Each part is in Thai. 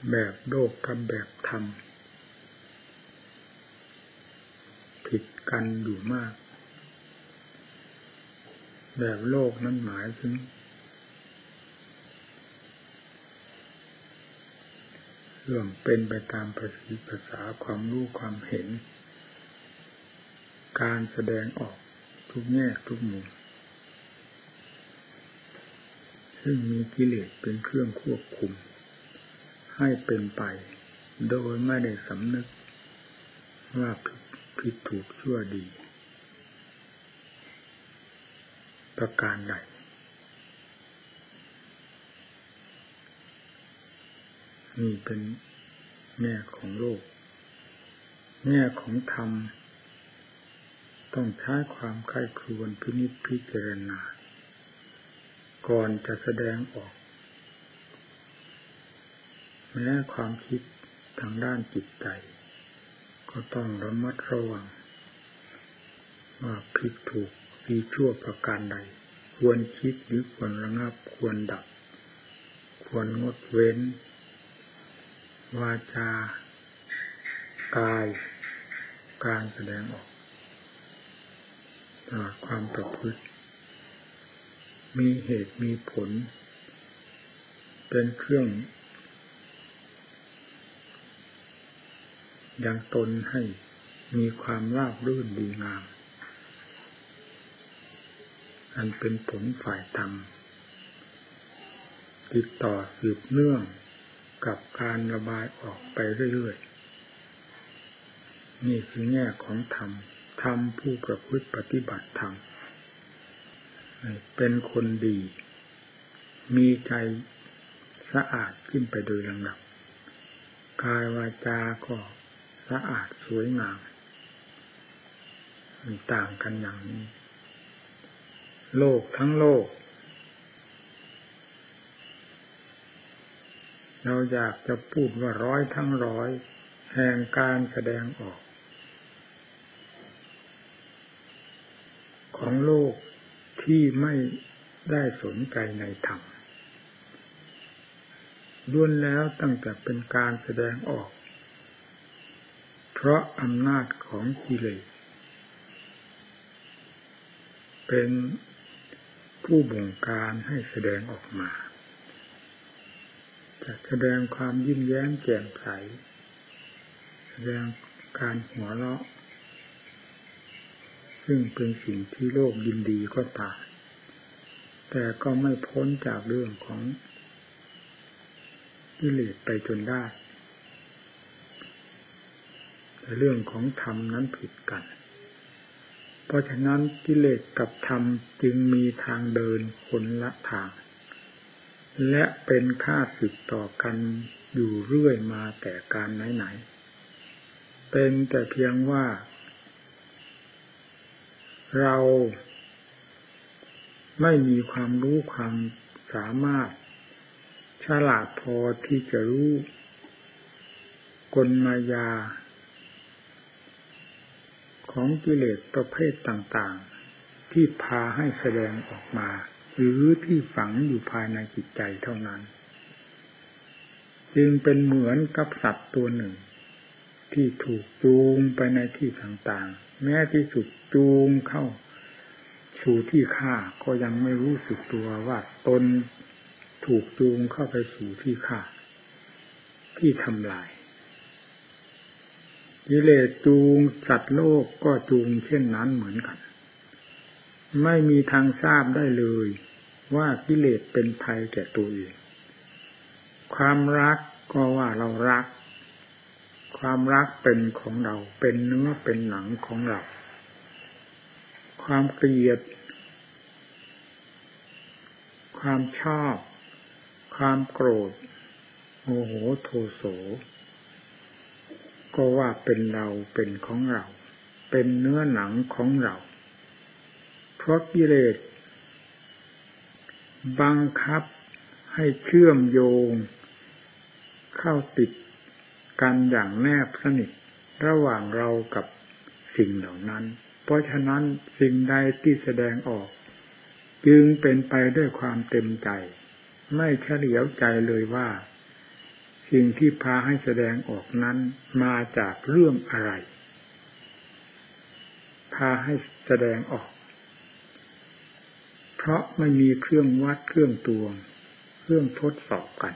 แบบโลกกับแบบธรรมผิดกันอยู่มากแบบโลกนั้นหมายถึงเรื่องเป็นไปตามภาษาความรู้ความเห็นการแสดงออกทุกแง่ทุกมุมซึ่งมีกิเลสเป็นเครื่องควบคุมให้เป็นไปโดยไม่ได้สำนึกว่าผิดถูกชั่วดีประการใดนี่เป็นแง่ของโลกแง่ของธรรมต้องใช้ความใคร่ครวญพินิจพิจารณาก่อนจะแสดงออกแม้ความคิดทางด้านจิตใจก็ต้องระมัดระวังว่าผิดถูกดีชั่วประการใดควรคิดหรือควรระงับควรดับควรงดเว้นวาจากายการแสดงออกตลอดความประพฤติมีเหตุมีผลเป็นเครื่องยังตนให้มีความราบรื่นดีงามอันเป็นผลฝ่ายธรรมติดต่อสืบเนื่องกับการระบายออกไปเรื่อยๆนี่คือแง่ของธรรมธรรมผู้ประพฤติปฏิบัติธรรมเป็นคนดีมีใจสะอาดขึ้นไปโดยลำดับกายวาจาก็สะอาดสวยงามมันต่างกันอย่างนี้โลกทั้งโลกเราอยากจะพูดว่าร้อยทั้งร้อยแห่งการแสดงออกของโลกที่ไม่ได้สนใจในธรรมล้วนแล้วตั้งแต่เป็นการแสดงออกเพราะอำนาจของกิเลสเป็นผู้บงการให้แสดงออกมาจะแสดงความยิ้มแย้มแจ่มใสแสดงการหัวเราะซึ่งเป็นสิ่งที่โลกยินดีก็ตามแต่ก็ไม่พ้นจากเรื่องของกิเลสไปจนได้แต่เรื่องของธรรมนั้นผิดกันเพราะฉะนั้นกิเลสกับธรรมจึงมีทางเดินคนละทางและเป็นข้าศึกต่อกันอยู่เรื่อยมาแต่การไหนๆเป็นแต่เพียงว่าเราไม่มีความรู้ความสามารถฉลาดพอที่จะรู้กลมายาของกิเลสประเภทต่างๆที่พาให้แสดงออกมาหรือที่ฝังอยู่ภายในจิตใจเท่านั้นจึงเป็นเหมือนกับสัตว์ตัวหนึ่งที่ถูกจูงไปในที่ต่างๆแม้ที่สุดจูงเข้าสู่ที่ฆ่าก็ยังไม่รู้สึกตัวว่าตนถูกจูงเข้าไปสู่ที่ฆ่าที่ทำลายกิเลสจูงสัตว์โลกก็จูงเช่นนั้นเหมือนกันไม่มีทางทราบได้เลยว่ากิเลสเป็นภัยแก่ตัวเองความรักก็ว่าเรารักความรักเป็นของเราเป็นเนื้อเป็นหนังของเราความเกลียดความชอบความโกรธโมโหโทโสก็ว่าเป็นเราเป็นของเราเป็นเนื้อหนังของเราเพราะกิเลสบังคับให้เชื่อมโยงเข้าติดกันอย่างแนบสนิทระหว่างเรากับสิ่งเหล่านั้นเพราะฉะนั้นสิ่งใดที่แสดงออกจึงเป็นไปด้วยความเต็มใจไม่เฉลียวใจเลยว่าสิ่งที่พาให้แสดงออกนั้นมาจากเรื่องอะไรพาให้แสดงออกเพราะไม่มีเครื่องวัดเครื่องตวงเครื่องทดสอบกัน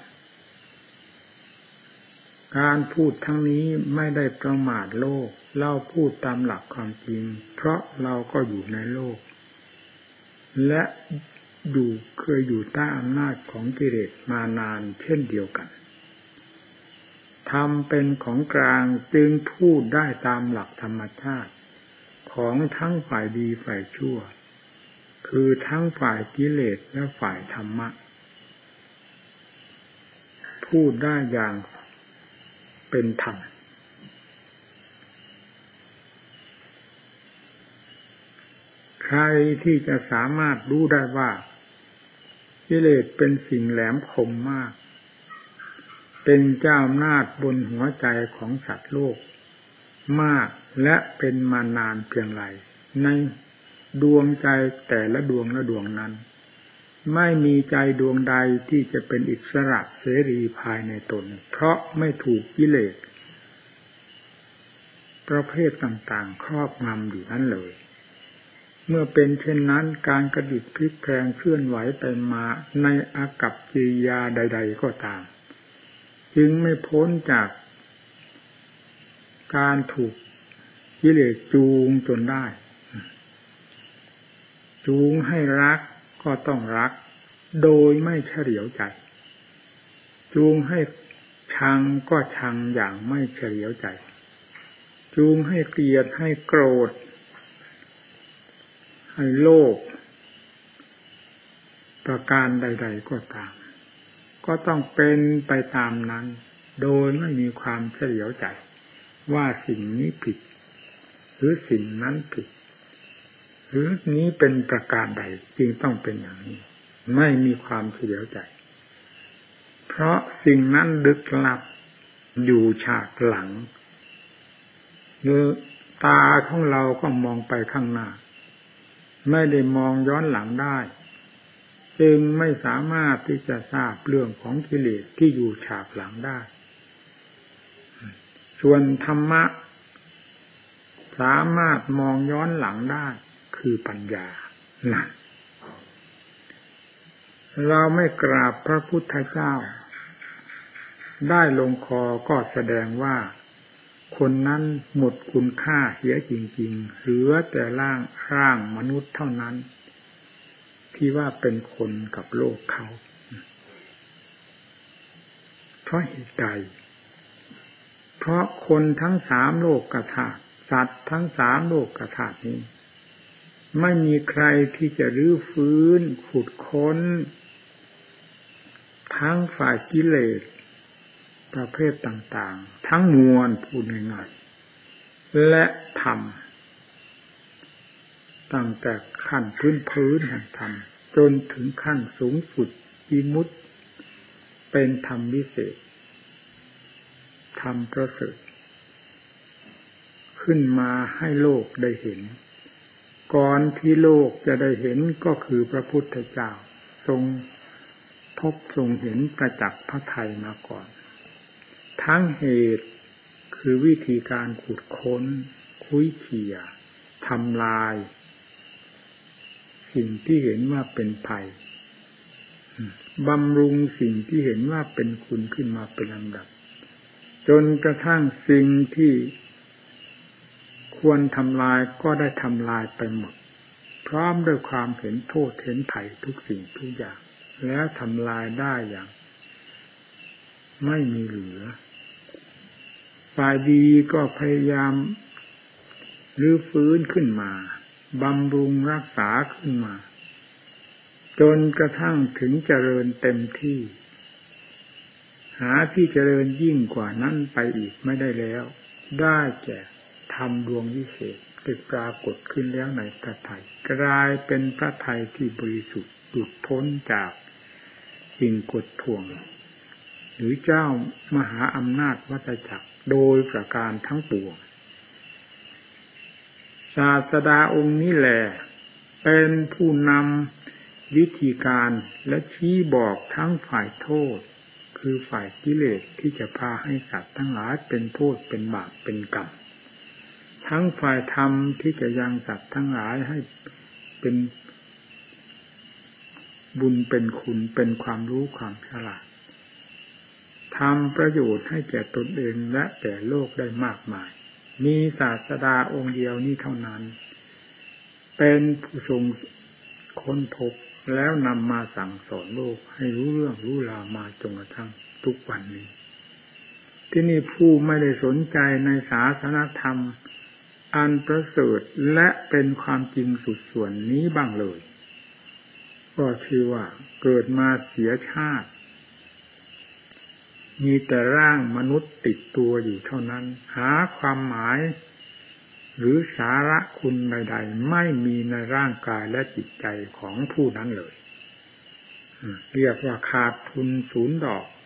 การพูดทั้งนี้ไม่ได้ประมาทโลกเราพูดตามหลักความจริงเพราะเราก็อยู่ในโลกและเคยอยู่ใต้อำนาจของกิเลสมานานเช่นเดียวกันธรรมเป็นของกลางจึงพูดได้ตามหลักธรรมชาติของทั้งฝ่ายดีฝ่ายชั่วคือทั้งฝ่ายกิเลสและฝ่ายธรรมะพูดได้อย่างเป็นธรรมใครที่จะสามารถรู้ได้ว่ากิเลสเป็นสิ่งแหลมคมมากเป็นเจ้าอำนาจบนหัวใจของสัตว์โลกมากและเป็นมานานเพียงไรในดวงใจแต่ละดวงละดวงนั้นไม่มีใจดวงใดที่จะเป็นอิสระเสรีภายในตนเพราะไม่ถูกกิเลสประเภทต่างๆครอบงำอยู่นั้นเลยเมื่อเป็นเช่นนั้นการกระดิกพลิกแปลงเคลื่อนไหวไปมาในอากัปกิริยาใดๆก็ตามจึงไม่พ้นจากการถูกกิเลสจูงจนได้จูงให้รักก็ต้องรักโดยไม่เฉลียวใจจูงให้ชังก็ชังอย่างไม่เฉลียวใจจูงให้เกลียดให้โกรธให้โลภประการใดๆก็ตามก็ต้องเป็นไปตามนั้นโดยไม่มีความเฉลียวใจว่าสิ่งนี้ผิดหรือสิ่งนั้นผิดหรือนี้เป็นประการใดจึงต้องเป็นอย่างนี้ไม่มีความเฉลียวใจเพราะสิ่งนั้นลึกลับอยู่ฉากหลังตาของเราก็มองไปข้างหน้าไม่ได้มองย้อนหลังได้จึงไม่สามารถที่จะทราบเรื่องของกิเลสที่อยู่ฉากหลังได้ส่วนธรรมะสามารถมองย้อนหลังได้คือปัญญานั่นเราไม่กราบพระพุทธเจ้าได้ลงคอก็แสดงว่าคนนั้นหมดคุณค่าเสียจริงๆเหลือแต่ร่างมนุษย์เท่านั้นที่ว่าเป็นคนกับโลกเขาเพราะเหตุใดเพราะคนทั้ง3โลกธาตุสัตว์ทั้ง3โลกธาตุนี้ไม่มีใครที่จะรื้อฟื้นขุดค้นทั้งฝ่ายกิเลสประเภทต่างๆทั้งมวลพูดง่ายๆและธรรมตั้งแต่ขั้นพื้นแห่งธรรมจนถึงขั้นสูงสุดวิมุตติเป็นธรรมวิเศษธรรมประเสริฐขึ้นมาให้โลกได้เห็นก่อนที่โลกจะได้เห็นก็คือพระพุทธเจ้าทรงพบทรงเห็นประจักษ์พระทัยมาก่อนทั้งเหตุคือวิธีการขุดค้นคุ้ยเขี่ยทำลายสิ่งที่เห็นว่าเป็นภัยบำรุงสิ่งที่เห็นว่าเป็นคุณขึ้นมาเป็นลำดับจนกระทั่งสิ่งที่ควรทำลายก็ได้ทำลายไปหมดพร้อมด้วยความเห็นโทษเห็นภัยทุกสิ่งทุกอย่างแล้วทำลายได้อย่างไม่มีเหลือฝ่ายดีก็พยายามรื้อฟื้นขึ้นมาบำรุงรักษาขึ้นมาจนกระทั่งถึงเจริญเต็มที่หาที่เจริญยิ่งกว่านั้นไปอีกไม่ได้แล้วได้แก่ธรรมดวงวิเศษที่ปรากฏขึ้นแล้วในพระทัยกลายเป็นพระทัยที่บริสุทธิ์หลุดพ้นจากสิ่งกดท่วงหรือเจ้ามหาอำนาจวัฏจักรโดยประการทั้งปวงศาสดาองค์นี้แหละเป็นผู้นำวิธีการและชี้บอกทั้งฝ่ายโทษคือฝ่ายกิเลสที่จะพาให้สัตว์ทั้งหลายเป็นโทษเป็นบาปเป็นกรรมทั้งฝ่ายธรรมที่จะยังสัตว์ทั้งหลายให้เป็นบุญเป็นคุณเป็นความรู้ความฉลาดทำประโยชน์ให้แก่ตนเองและแก่โลกได้มากมายมีศาสดาองค์เดียวนี้เท่านั้นเป็นผู้ทรงค้นพบแล้วนำมาสั่งสอนโลกให้รู้เรื่องรู้ราวมาจนกระทั่งทุกวันนี้ที่นี่ผู้ไม่ได้สนใจในศาสนธรรมอันประเสริฐและเป็นความจริงสุดส่วนนี้บ้างเลยก็ชื่อว่าเกิดมาเสียชาติมีแต่ร่างมนุษย์ติดตัวอยู่เท่านั้นหาความหมายหรือสาระคุณใดๆไม่มีในร่างกายและจิตใจของผู้นั้นเลยเรียกว่าขาดทุนศูนย์ดอก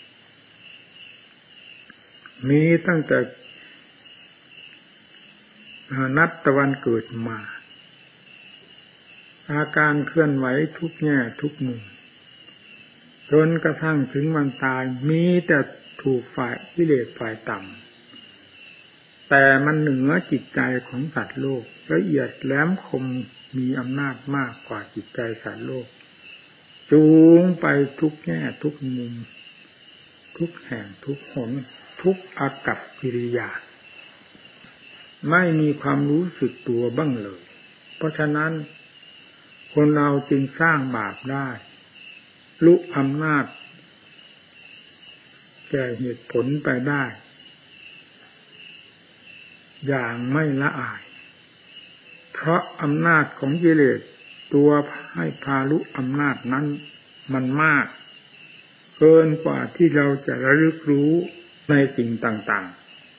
มีตั้งแต่นับตะวันเกิดมาอาการเคลื่อนไหวทุกแง่ทุกมุมจนกระทั่งถึงวันตายมีแต่ถูกฝ่ายกิเลสฝ่ายต่ำแต่มันเหนือจิตใจของสัตว์โลกละเอียดแหลมคมมีอำนาจมากกว่าจิตใจสัตว์โลกจูงไปทุกแง่ทุกมุมทุกแห่งทุกหนทุกอากัปกิริยาไม่มีความรู้สึกตัวบ้างเลยเพราะฉะนั้นคนเราจึงสร้างบาปได้ลุกอำนาจแก่เหตุผลไปได้อย่างไม่ละอายเพราะอำนาจของกิเลสตัวให้พาลุอำนาจนั้นมันมากเกินกว่าที่เราจะระลึกรู้ในสิ่งต่าง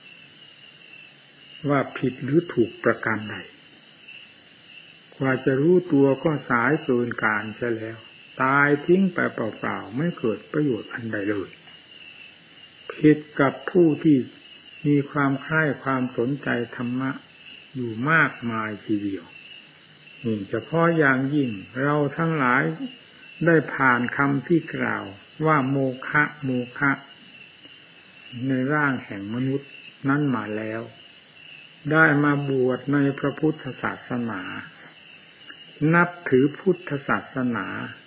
ๆว่าผิดหรือถูกประการใดกว่าจะรู้ตัวก็สายเกินการเสียแล้วตายทิ้งไปเปล่าๆไม่เกิดประโยชน์อันใดเลยผิดกับผู้ที่มีความใคร่ความสนใจธรรมะอยู่มากมายทีเดียวนี่เฉพาะอย่างยิ่งเราทั้งหลายได้ผ่านคำที่กล่าวว่าโมฆะโมฆะในร่างแห่งมนุษย์นั้นมาแล้วได้มาบวชในพระพุทธศาสนานับถือพุทธศาสนา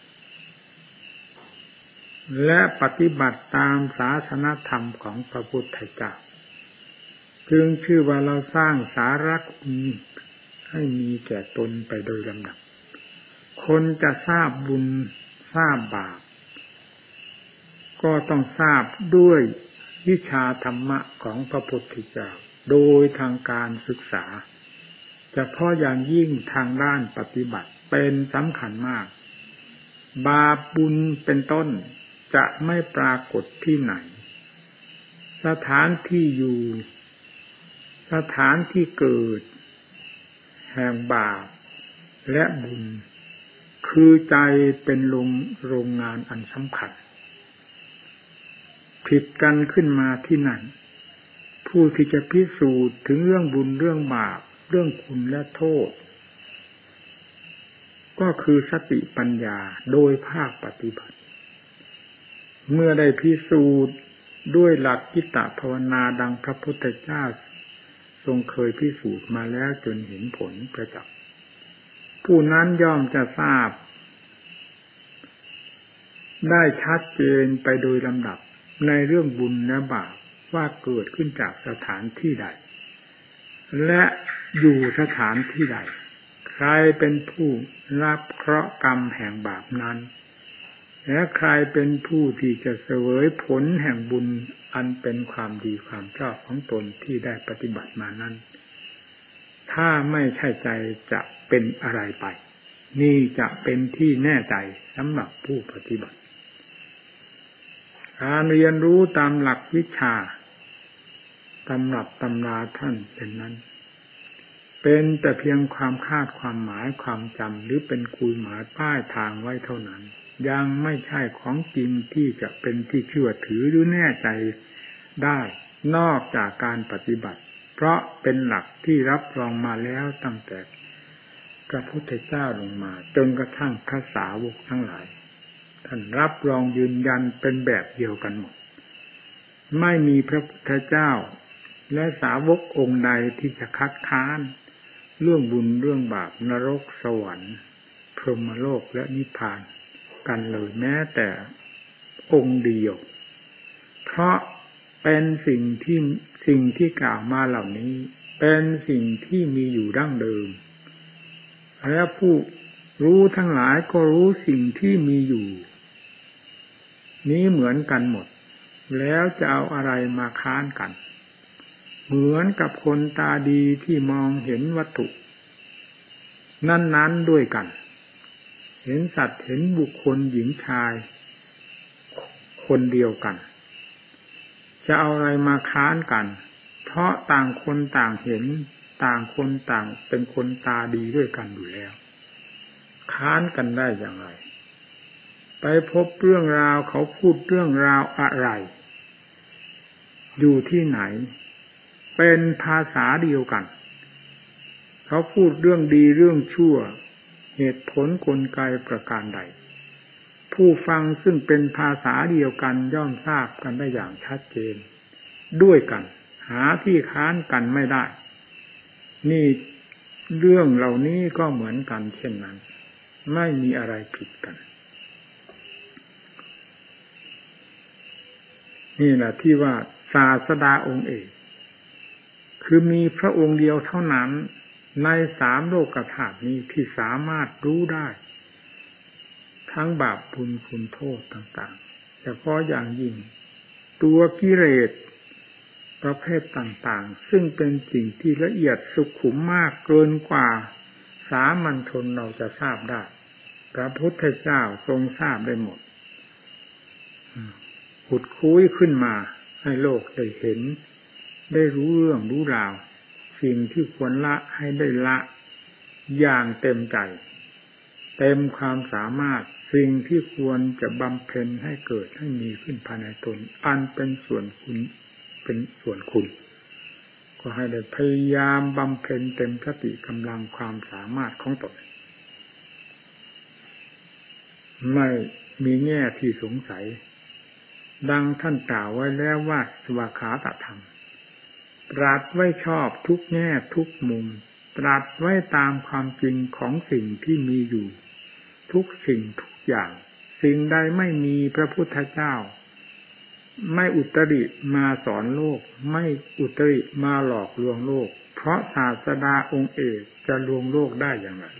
และปฏิบัติตามศาสนธรรมของพระพุทธเจ้าจึงชื่อว่าเราสร้างสาระคุณให้มีแก่ตนไปโดยลำดับคนจะทราบบุญทราบบาปก็ต้องทราบด้วยวิชาธรรมะของพระพุทธเจ้าโดยทางการศึกษาเฉพาะอย่างยิ่งทางด้านปฏิบัติเป็นสำคัญมากบาปบุญเป็นต้นจะไม่ปรากฏที่ไหนสถานที่อยู่สถานที่เกิดแห่งบาปและบุญคือใจเป็นโรงงานอันสำคัญผิดกันขึ้นมาที่นั่นผู้ที่จะพิสูจน์ถึงเรื่องบุญเรื่องบาปเรื่องคุณและโทษก็คือสติปัญญาโดยภาคปฏิบัติเมื่อได้พิสูจน์ด้วยหลักจิตตภาวนาดังพระพุทธเจ้าทรงเคยพิสูจน์มาแล้วจนเห็นผลประจักษ์ผู้นั้นย่อมจะทราบได้ชัดเจนไปโดยลำดับในเรื่องบุญและบาปว่าเกิดขึ้นจากสถานที่ใดและอยู่สถานที่ใดใครเป็นผู้รับเคราะห์กรรมแห่งบาปนั้นและใครเป็นผู้ที่จะเสวยผลแห่งบุญอันเป็นความดีความชอบของตนที่ได้ปฏิบัติมานั้นถ้าไม่ใช่ใจจะเป็นอะไรไปนี่จะเป็นที่แน่ใจสำหรับผู้ปฏิบัติการเรียนรู้ตามหลักวิชาตำรับตำราท่านเป็นนั้นเป็นแต่เพียงความคาดความหมายความจำหรือเป็นคุยหมายป้ายทางไว้เท่านั้นยังไม่ใช่ของจริงที่จะเป็นที่เชื่อถือหรือแน่ใจได้นอกจากการปฏิบัติเพราะเป็นหลักที่รับรองมาแล้วตั้งแต่พระพุทธเจ้าลงมาจนกระทั่งพระสาวกทั้งหลายท่านรับรองยืนยันเป็นแบบเดียวกันหมดไม่มีพระพุทธเจ้าและสาวกองค์ใดที่จะคัดค้านเรื่องบุญเรื่องบาปนรกสวรรค์พรหมโลกและนิพพานกันเลยแม้แต่องค์เดียวเพราะเป็นสิ่งที่กล่าวมาเหล่านี้เป็นสิ่งที่มีอยู่ดั้งเดิมและผู้รู้ทั้งหลายก็รู้สิ่งที่มีอยู่นี้เหมือนกันหมดแล้วจะเอาอะไรมาค้านกันเหมือนกับคนตาดีที่มองเห็นวัตถุนั้นๆด้วยกันเห็นสัตว์เห็นบุคคลหญิงชายคนเดียวกันจะเอาอะไรมาค้านกันเพราะต่างคนต่างเห็นต่างคนต่างเป็นคนตาดีด้วยกันอยู่แล้วค้านกันได้อย่างไรไปพบเรื่องราวเขาพูดเรื่องราวอะไรอยู่ที่ไหนเป็นภาษาเดียวกันเขาพูดเรื่องดีเรื่องชั่วเหตุผลกลไกประการใดผู้ฟังซึ่งเป็นภาษาเดียวกันย่อมทราบกันได้อย่างชัดเจนด้วยกันหาที่ค้านกันไม่ได้นี่เรื่องเหล่านี้ก็เหมือนกันเช่นนั้นไม่มีอะไรผิดกันนี่แหละที่ว่าศาสดาองค์เอกคือมีพระองค์เดียวเท่านั้นใน3โลกธาตุนี้ที่สามารถรู้ได้ทั้งบาปบุญคุณโทษต่างๆเฉพาะอย่างยิ่งตัวกิเลสประเภทต่างๆซึ่งเป็นสิ่งที่ละเอียดสุขุมมากเกินกว่าสามัญชนเราจะทราบได้พระพุทธเจ้าทรงทราบได้หมดขุดคุ้ยขึ้นมาให้โลกได้เห็นได้รู้เรื่องรู้ราวสิ่งที่ควรละให้ได้ละอย่างเต็มใจเต็มความสามารถสิ่งที่ควรจะบำเพ็ญให้เกิดให้มีขึ้นภายในตนอันเป็นส่วนคุณก็ให้ได้พยายามบำเพ็ญเต็มสติกำลังความสามารถของตนไม่มีแง่ที่สงสัยดังท่านกล่าวไว้แล้วว่าสวากขาตธรรมตรัสไว้ชอบทุกแง่ทุกมุมตรัสไว้ตามความจริงของสิ่งที่มีอยู่ทุกสิ่งทุกอย่างสิ่งใดไม่มีพระพุทธเจ้าไม่อุตริมาสอนโลกไม่อุตริมาหลอกลวงโลกเพราะศาสดาองค์เอกจะลวงโลกได้อย่างไร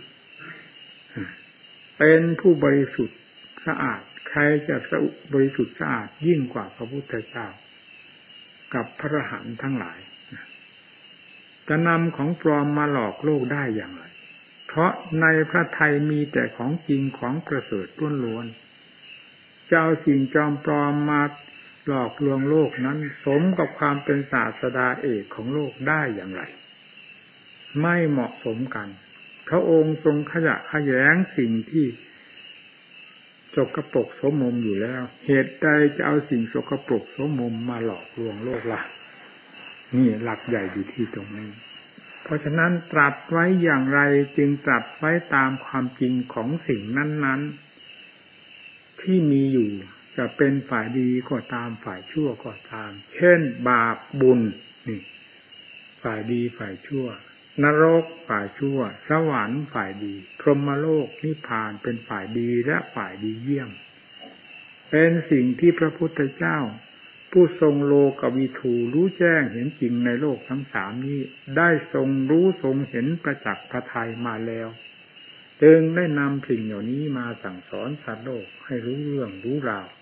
เป็นผู้บริสุทธิ์สะอาดใครจะบริสุทธิ์สะอาดยิ่งกว่าพระพุทธเจ้ากับพระอรหันต์ทั้งหลายจะนำของปลอมมาหลอกโลกได้อย่างไรเพราะในพระทัยมีแต่ของจริงของประเสริฐล้วนๆจะเอาสิ่งจอมปลอมมาหลอกลวงโลกนั้นสมกับความเป็นศาสดาเอกของโลกได้อย่างไรไม่เหมาะสมกันพระองค์ทรงขยะแขยงสิ่งที่สกปรกโสมมอยู่แล้วเหตุใดจะเอาสิ่งสกปรกโสมมมาหลอกลวงโลกล่ะนี่หลักใหญ่อยู่ที่ตรงนี้เพราะฉะนั้นตรัสไว้อย่างไรจึงตรัสไว้ตามความจริงของสิ่งนั้นๆที่มีอยู่จะเป็นฝ่ายดีก็ตามฝ่ายชั่วก็ตามเช่นบาปบุญนี่ฝ่ายดีฝ่ายชั่วนรกฝ่ายชั่วสวรรค์ฝ่ายดีพรหมโลกนิพพานเป็นฝ่ายดีและฝ่ายดีเยี่ยมเป็นสิ่งที่พระพุทธเจ้าผู้ทรงโลกวิถูรู้แจ้งเห็นจริงในโลกทั้งสามนี้ได้ทรงรู้ทรงเห็นประจักษ์พระทัยมาแล้วจึงได้นำสิ่งเหล่านี้มาสั่งสอนสัตว์โลกให้รู้เรื่องรู้ราว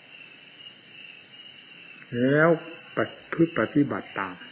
แล้วปฏิบัติตาม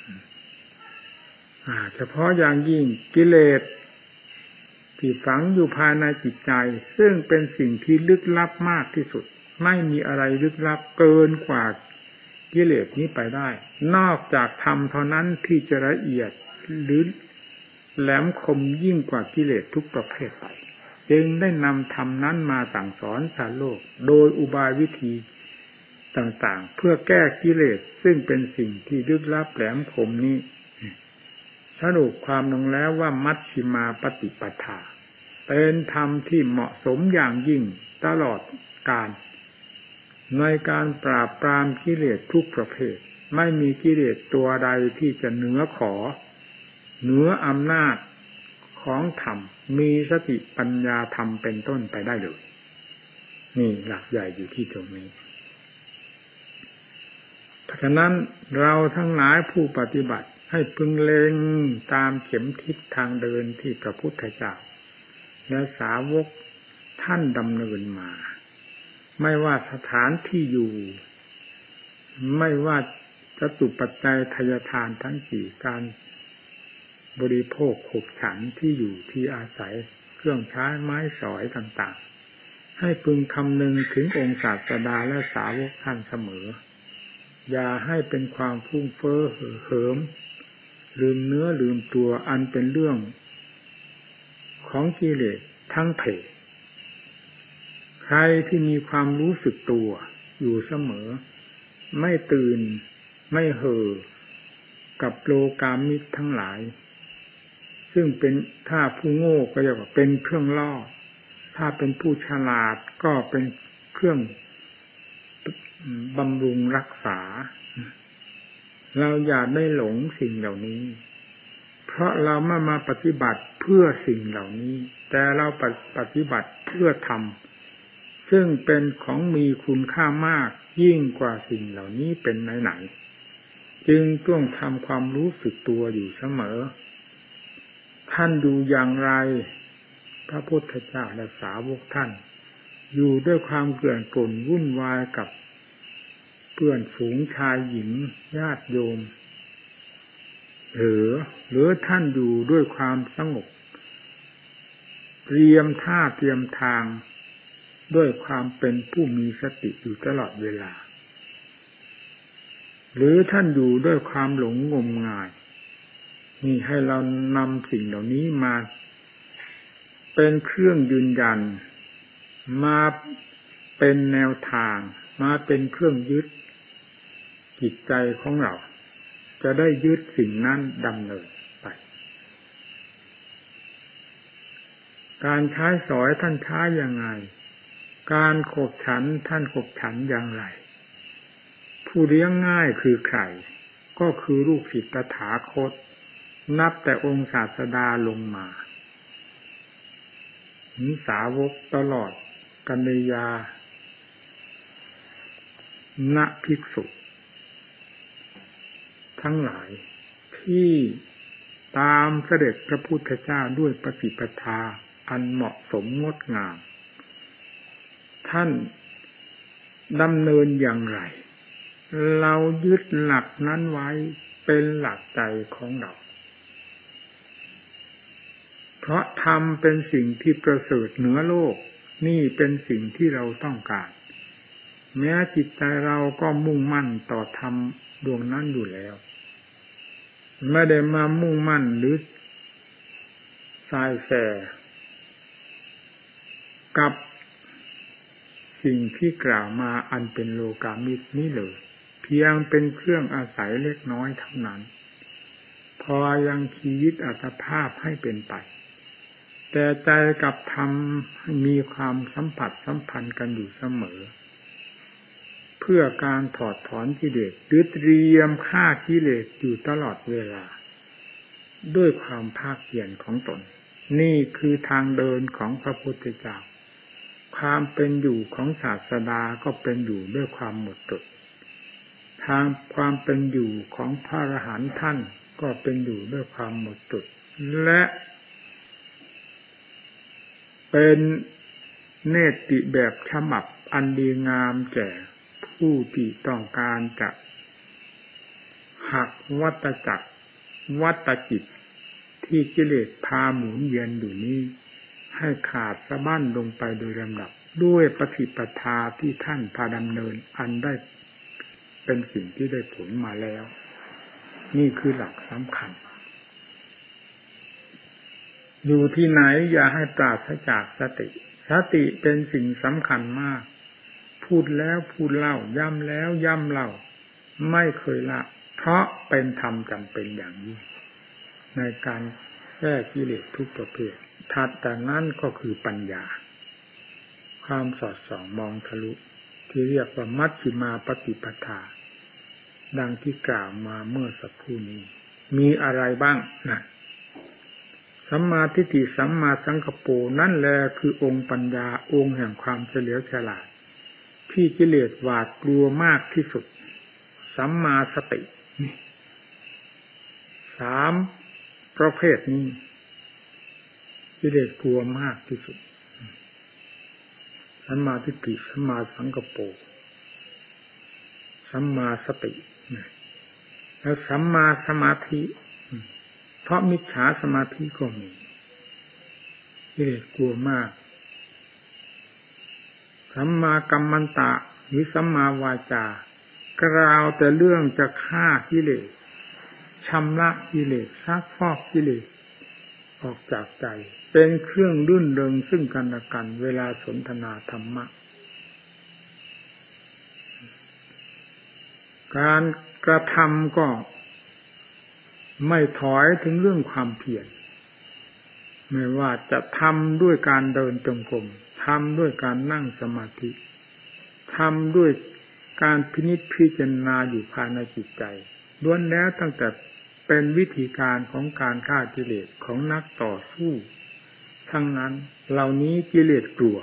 เฉพาะอย่างยิ่งกิเลสที่ฝังอยู่ภายในจิตใจซึ่งเป็นสิ่งที่ลึกลับมากที่สุดไม่มีอะไรลึกลับเกินกว่ากิเลสนี้ไปได้นอกจากธรรมเท่านั้นที่จะละเอียดหรือแหลมคมยิ่งกว่ากิเลสทุกประเภทไปจึงได้นำธรรมนั้นมาสั่งสอนสารโลกโดยอุบายวิธีต่างๆเพื่อแก้กิเลสซึ่งเป็นสิ่งที่ลึกลับแหลมคมนี้สรุปความลงแล้วว่ามัชฌิมาปฏิปทาเป็นธรรมที่เหมาะสมอย่างยิ่งตลอดการในการปราบปรามกิเลสทุกประเภทไม่มีกิเลสตัวใดที่จะเหนืออำนาจของธรรมมีสติปัญญาธรรมเป็นต้นไปได้เลยนี่หลักใหญ่อยู่ที่ตรงนี้เพราะฉะนั้นเราทั้งหลายผู้ปฏิบัติให้พึงเล็งตามเข็มทิศทางเดินที่พระพุทธเจ้าและสาวกท่านดำเนินมาไม่ว่าสถานที่อยู่ไม่ว่าจตุปัจจัยทายทานทั้งสี่การบริโภคขบฉันที่อยู่ที่อาศัยเครื่องใช้ไม้สอยต่างๆให้พึงคำนึงถึงองค์ศาสดาและสาวกท่านเสมออย่าให้เป็นความฟุ้งเฟ้อเห่อเหิมลืมเนื้อลืมตัวอันเป็นเรื่องของกิเลสทั้งเพศใครที่มีความรู้สึกตัวอยู่เสมอไม่ตื่นไม่เห่อกับโลกามิตรทั้งหลายซึ่งเป็นถ้าผู้โง่ก็เรียกว่าเป็นเครื่องล่อถ้าเป็นผู้ฉลาดก็เป็นเครื่องบำรุงรักษาเราอย่าได้หลงสิ่งเหล่านี้เพราะเราไม่มาปฏิบัติเพื่อสิ่งเหล่านี้แต่เราปฏิบัติเพื่อธรรมซึ่งเป็นของมีคุณค่ามากยิ่งกว่าสิ่งเหล่านี้เป็นไหนๆจึงต้องทำความรู้สึกตัวอยู่เสมอท่านดูอย่างไรพระพุทธเจ้าและสาวกท่านอยู่ด้วยความเกลื่อนกล่นวุ่นวายกับเพื่อนฝูงชายหญิงญาติโยมหรือท่านอยู่ด้วยความสงบเตรียมท่าเตรียมทางด้วยความเป็นผู้มีสติอยู่ตลอดเวลาหรือท่านอยู่ด้วยความหลงงมงายนี่ให้เรานำสิ่งเหล่านี้มาเป็นเครื่องยืนยันมาเป็นแนวทางมาเป็นเครื่องยึดจิตใจของเราจะได้ยึดสิ่งนั้นดำเนินไปการใช้สอยท่านใช้อย่างไรการขบฉันท่านขบฉันอย่างไรผู้เลี้ยงง่ายคือใครก็คือลูกศิษย์ตถาคตนับแต่องค์ศาสดาลงมาสาวกตลอดกัลยาณภิกษุทั้งหลายที่ตามเสด็จพระพุทธเจ้าด้วยปฏิปทาอันเหมาะสมงดงามท่านดำเนินอย่างไรเรายึดหลักนั้นไว้เป็นหลักใจของเราเพราะธรรมเป็นสิ่งที่ประเสริฐเหนือโลกนี่เป็นสิ่งที่เราต้องการแม้จิตใจเราก็มุ่งมั่นต่อธรรมดวงนั้นอยู่แล้วไม่ได้มามุ่งมั่นหรือสายแสกับสิ่งที่กล่าวมาอันเป็นโลกามิตรนี้เลยเพียงเป็นเครื่องอาศัยเล็กน้อยเท่านั้นพอยังชีวิตอัตภาพให้เป็นไปแต่ใจกับธรรมมีความสัมผัสสัมพันธ์กันอยู่เสมอเพื่อการถอดถอนกิเลสหรือเตรียมฆ่ากิเลสอยู่ตลอดเวลาด้วยความภาคเพียรของตนนี่คือทางเดินของพระพุทธเจ้าความเป็นอยู่ของศาสดาก็เป็นอยู่ด้วยความหมดจดทางความเป็นอยู่ของพระอรหันต์ท่านก็เป็นอยู่ด้วยความหมดจดและเป็นเนติแบบฉบับอันดีงามแก่ผู้ที่ต้องการจะหักวัฏจักรวัฏจิตที่กิเลสพาหมุนเวียนอยู่นี้ให้ขาดสะบั้นลงไปโดยลำดับด้วยปฏิปทาที่ท่านพาดำเนินอันได้เป็นสิ่งที่ได้ผลมาแล้วนี่คือหลักสำคัญอยู่ที่ไหนอย่าให้ปราศจากสติเป็นสิ่งสำคัญมากพูดแล้วพูดเล่าย้ำแล้วย้ำเล่าไม่เคยละเพราะเป็นธรรมจำเป็นอย่างยิ่งในการแก้กิเลสทุกประเภทถัดจากนั้นก็คือปัญญาคความสอดส่องมองทะลุที่เรียกว่ามัชฌิมาปฏิปทาดังที่กล่าวมาเมื่อสักครู่นี้มีอะไรบ้างนะสัมมาทิฏฐิสัมมาสังกัปโปนั่นแหละคือองค์ปัญญาองค์แห่งความเฉลียวฉลาดที่กิเลสหวาดกลัวมากที่สุดสัมมาสตินี่สามประเภทนี้กิเลสกลัวมากที่สุดสัมมาทิฏฐิสัมมาสังกัปโปสัมมาสติแล้วสัมมาสมาธิเพราะมิจฉาสมาธิก็มีกิเลสกลัวมากสัมมากัมมันตะหรือสัมมาวาจากล่าวแต่เรื่องจะฆ่ากิเลสชำระกิเลสซักฟอกกิเลสออกจากใจเป็นเครื่องรื่นเริงซึ่งกันและกันเวลาสนทนาธรรมะการกระทำก็ไม่ถอยถึงเรื่องความเพียรไม่ว่าจะทำด้วยการเดินจงกรมทำด้วยการนั่งสมาธิทำด้วยการพินิจพิจารณาอยู่ภายในจิตใจล้วนแล้วตั้งแต่เป็นวิธีการของการฆ่ากิเลสของนักต่อสู้ทั้งนั้นเหล่านี้กิเลสกลั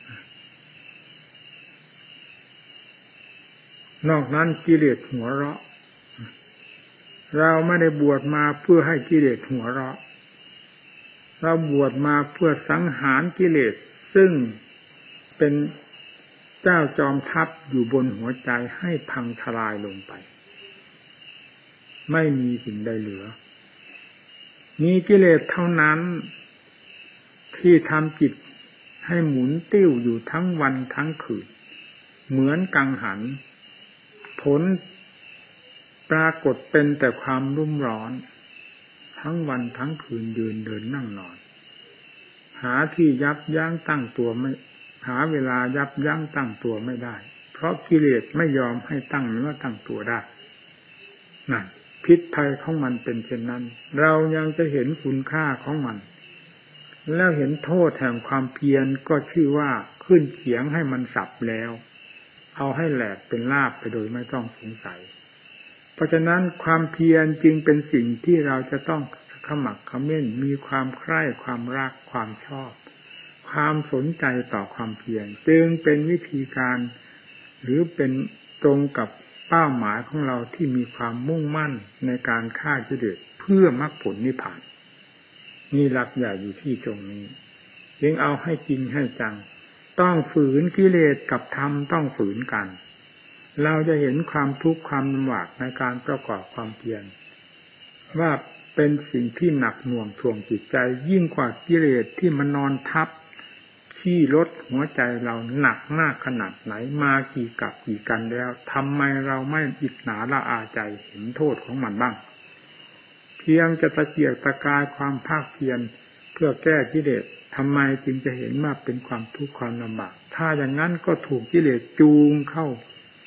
วนอกนั้นกิเลสหัวเราะเราไม่ได้บวชมาเพื่อให้กิเลสหัวเราะเราบวชมาเพื่อสังหารกิเลสซึ่งเป็นเจ้าจอมทัพอยู่บนหัวใจให้พังทลายลงไปไม่มีสิ่งใดเหลือมีกิเลสเท่านั้นที่ทำจิตให้หมุนติ้วอยู่ทั้งวันทั้งคืนเหมือนกังหันผลปรากฏเป็นแต่ความรุ่มร้อนทั้งวันทั้งคืนยืนเดินนั่งนอนหาที่ยับยั้งตั้งตัวไม่หาเวลายับยั้งตั้งตัวไม่ได้เพราะกิเลสไม่ยอมให้ตั้งเนื้อตั้งตัวได้นั่นพิษภัยของมันเป็นเช่นนั้นเรายังจะเห็นคุณค่าของมันแล้วเห็นโทษแห่งความเพียรก็ชื่อว่าขึ้นเขียงให้มันสับแล้วเอาให้แหลกเป็นลาบไปโดยไม่ต้องสงสัยเพราะฉะนั้นความเพียรจึงเป็นสิ่งที่เราจะต้องขมักเขม้นมีความใคร่ความรักความชอบความสนใจต่อความเพียรจึงเป็นวิธีการหรือเป็นตรงกับเป้าหมายของเราที่มีความมุ่งมั่นในการฆ่ากิเลสเพื่อมรรคผลนิพพานนี่หลักใหญ่อยู่ที่ตรงนี้จึงเอาให้จริงให้จังต้องฝืนกิเลสกับธรรมต้องฝืนกันเราจะเห็นความทุกข์ความลำบากในการประกอบความเพียรว่าเป็นสิ่งที่หนักหน่วงถ่วงจิตใจยิ่งกว่ากิเลสที่มันนอนทับที่ลดหัวใจเราหนักมากขนาดไหนมากี่กับกี่กันแล้วทำไมเราไม่อิจฉาละอาใจเห็นโทษของมันบ้างเพียงจะตะเกียกตะกายความภาคเพียรเพื่อแก้กิเลสทำไมจึงจะเห็นว่าเป็นความทุกข์ความลำบากถ้าอย่างนั้นก็ถูกกิเลสจูงเข้า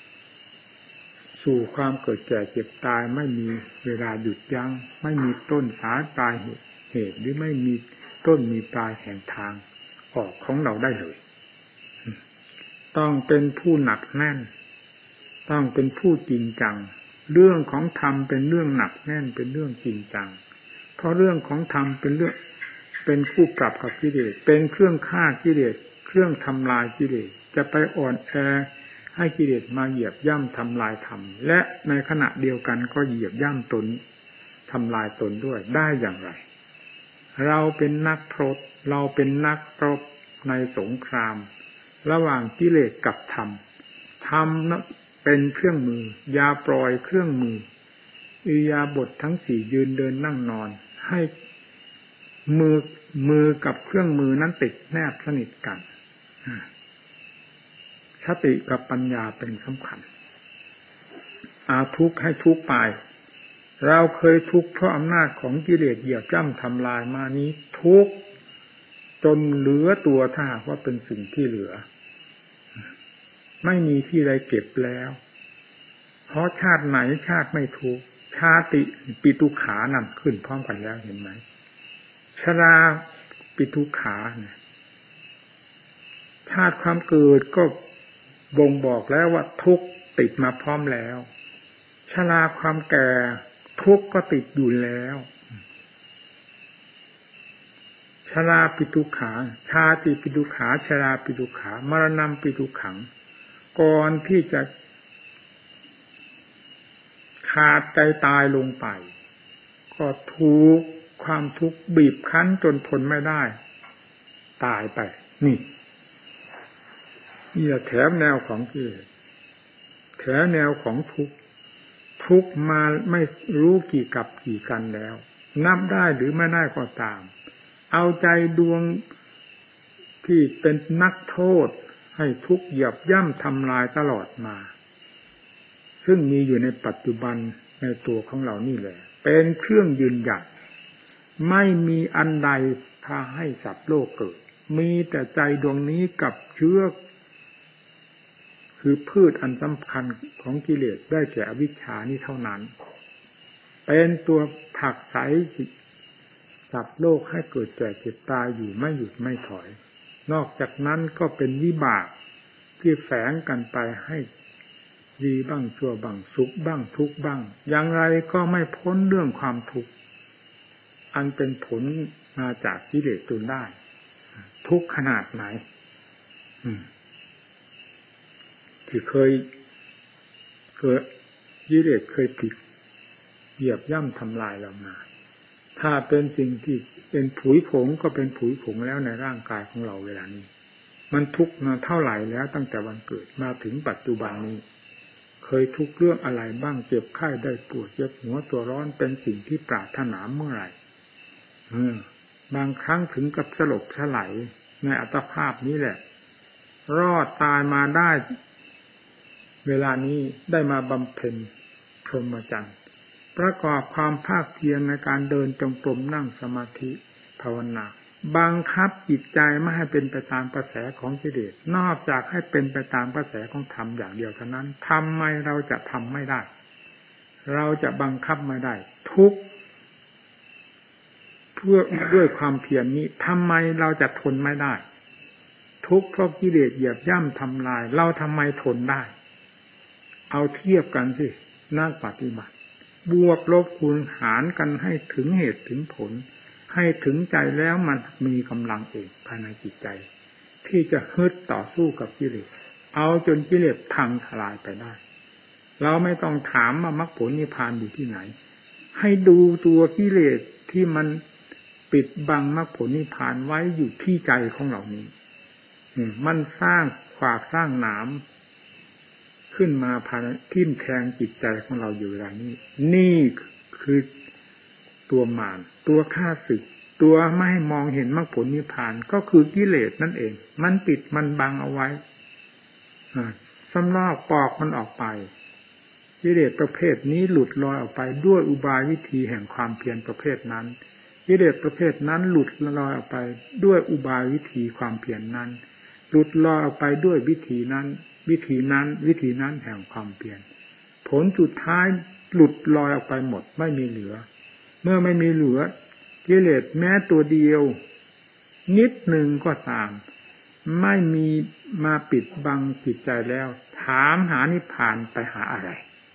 สู่ความเกิดแก่เจ็บตายไม่มีเวลาหยุดยั้งไม่มีต้นสายปลายเหตุหรือไม่มีต้นมีปลายแห่งทางออกของเราได้เลยต้องเป็นผู้หนักแน่นต้องเป็นผู้จริงจังเรื่องของธรรมเป็นเรื่องหนักแน่นเป็นเรื่องจริงจังเพราะเรื่องของธรรมเป็นเรื่องเป็นคู่ปรับกับกิเลสเป็นเครื่องฆ่ากิเลสเครื่องทำลายกิเลสจะไปอ่อนแอให้กิเลสมาเหยียบย่ำทำลายธรรมและในขณะเดียวกันก็เหยียบย่ำตนทำลายตนด้วยได้อย่างไรเราเป็นนักรบเราเป็นนักรบในสงครามระหว่างกิเลสกับธรรมธรรมเป็นเครื่องมืออย่าปล่อยเครื่องมืออิริยาบถทั้งสี่ยืนเดินนั่งนอนให้มือกับเครื่องมือนั้นติดแนบสนิทกันสติกับปัญญาเป็นสำคัญทุกข์ให้ทุกข์ไปเราเคยทุกข์เพราะอำนาจของกิเลสเหยียบย่ำทำลายมานี้ทุกข์จนเหลือตัวถ้าหากว่าเป็นสิ่งที่เหลือไม่มีที่ใดเก็บแล้วเพราะชาติไหนชาติไม่ทุกข์ชาติปิตุขานำขึ้นพร้อมกันแล้วเห็นไหมชราปิตุขาเนี่ยชาติความเกิดก็บ่งบอกแล้วว่าทุกข์ติดมาพร้อมแล้วชราความแก่ทุกข์ก็ติดอยู่แล้วชราปิทุกขาชาติปิทุกขาชราปิทุกขามรณะปิทุกขังก่อนที่จะขาดใจตายลงไปก็ถูกความทุกข์บีบคั้นจนทนไม่ได้ตายไปนี่แถมแนวของกิเลสแถมแนวของทุกข์มาไม่รู้กี่กับกี่กันแล้วนับได้หรือไม่ได้ก็ตามเอาใจดวงที่เป็นนักโทษให้ทุกข์เหยียบย่ำทำลายตลอดมาซึ่งมีอยู่ในปัจจุบันในตัวของเรานี่แหละเป็นเครื่องยืนหยัดไม่มีอันใดพาให้สัตว์โลกเกิดมีแต่ใจดวงนี้กับเชื้อคือพืชอันสำคัญของกิเลสได้แก่อวิชชานี้เท่านั้นเป็นตัวผลักไสสัตว์โลกให้เกิดแก่เจ็บตายอยู่ไม่หยุดไม่ถอยนอกจากนั้นก็เป็นวิบากที่แฝงกันไปให้ดีบ้างชั่วบ้างสุขบ้างทุกข์บ้างอย่างไรก็ไม่พ้นเรื่องความทุกข์อันเป็นผลมาจากกิเลสจนได้ทุกข์ขนาดไหนที่เคยเกิดกิเลสเคยผิดเหยียบย่ำทำลายเรามาถ้าเป็นสิ่งที่เป็นผุยผงก็เป็นผุยผงแล้วในร่างกายของเราเวลานี้มันทุกข์มาเท่าไหร่แล้วตั้งแต่วันเกิดมาถึงปัจจุบันนี้เคยทุกข์เรื่องอะไรบ้างเจ็บไข้ได้ปวดเจ็บหัวตัวร้อนเป็นสิ่งที่ปรารถนาเมื่อไหร่บางครั้งถึงกับสลบสลายในอัตภาพนี้แหละรอดตายมาได้เวลานี้ได้มาบำเพ็ญพรหมจรรย์ประกอบความภาคเพียรในการเดินจงกรมนั่งสมาธิภาวนาบังคับจิตใจไม่ให้เป็นไปตามกระแสของกิเลสนอกจากให้เป็นไปตามกระแสของธรรมอย่างเดียวเท่านั้นทำไมเราจะทำไม่ได้เราจะบังคับไม่ได้ทุกเพื่อด้วยความเพียรนี้ทำไมเราจะทนไม่ได้ทุกเพราะกิเลสเหยียบย่ำทำลายเราทำไมทนได้เอาเทียบกันสินักปฏิบัติบวกลบคูณหารกันให้ถึงเหตุถึงผลให้ถึงใจแล้วมันมีกำลังเองภายในจิตใจที่จะฮึดต่อสู้กับกิเลสเอาจนกิเลสพังทลายไปได้เราไม่ต้องถามว่ามรรคผลนิพพานอยู่ที่ไหนให้ดูตัวกิเลสที่มันปิดบังมรรคผลนิพพานไว้อยู่ที่ใจของเรานี้มันสร้างขวากสร้างหนามขึ้นมาพาทิ่มแทงจิตใจของเราอยู่เวลานี้นี่คือตัวมารตัวฆ่าศึกตัวไม่ให้มองเห็นมรรคผลนิพพานก็คือกิเลสนั่นเองมันปิดมันบังเอาไว้สำลอกปอกมันออกไปกิเลสประเภทนี้หลุดลอยออกไปด้วยอุบายวิธีแห่งความเพียรประเภทนั้นกิเลสประเภทนั้นหลุดลอยออกไปด้วยอุบายวิธีความเพียรนั้นหลุดลอยออกไปด้วยวิธีนั้นวิธีนั้นแห่งความเพียรผลสุดท้ายหลุดลอยออกไปหมดไม่มีเหลือเมื่อไม่มีเหลือกิเลสแม้ตัวเดียวนิดหนึ่งก็ตามไม่มีมาปิดบังจิตใจแล้วถามหานิพพานไปหาอะไร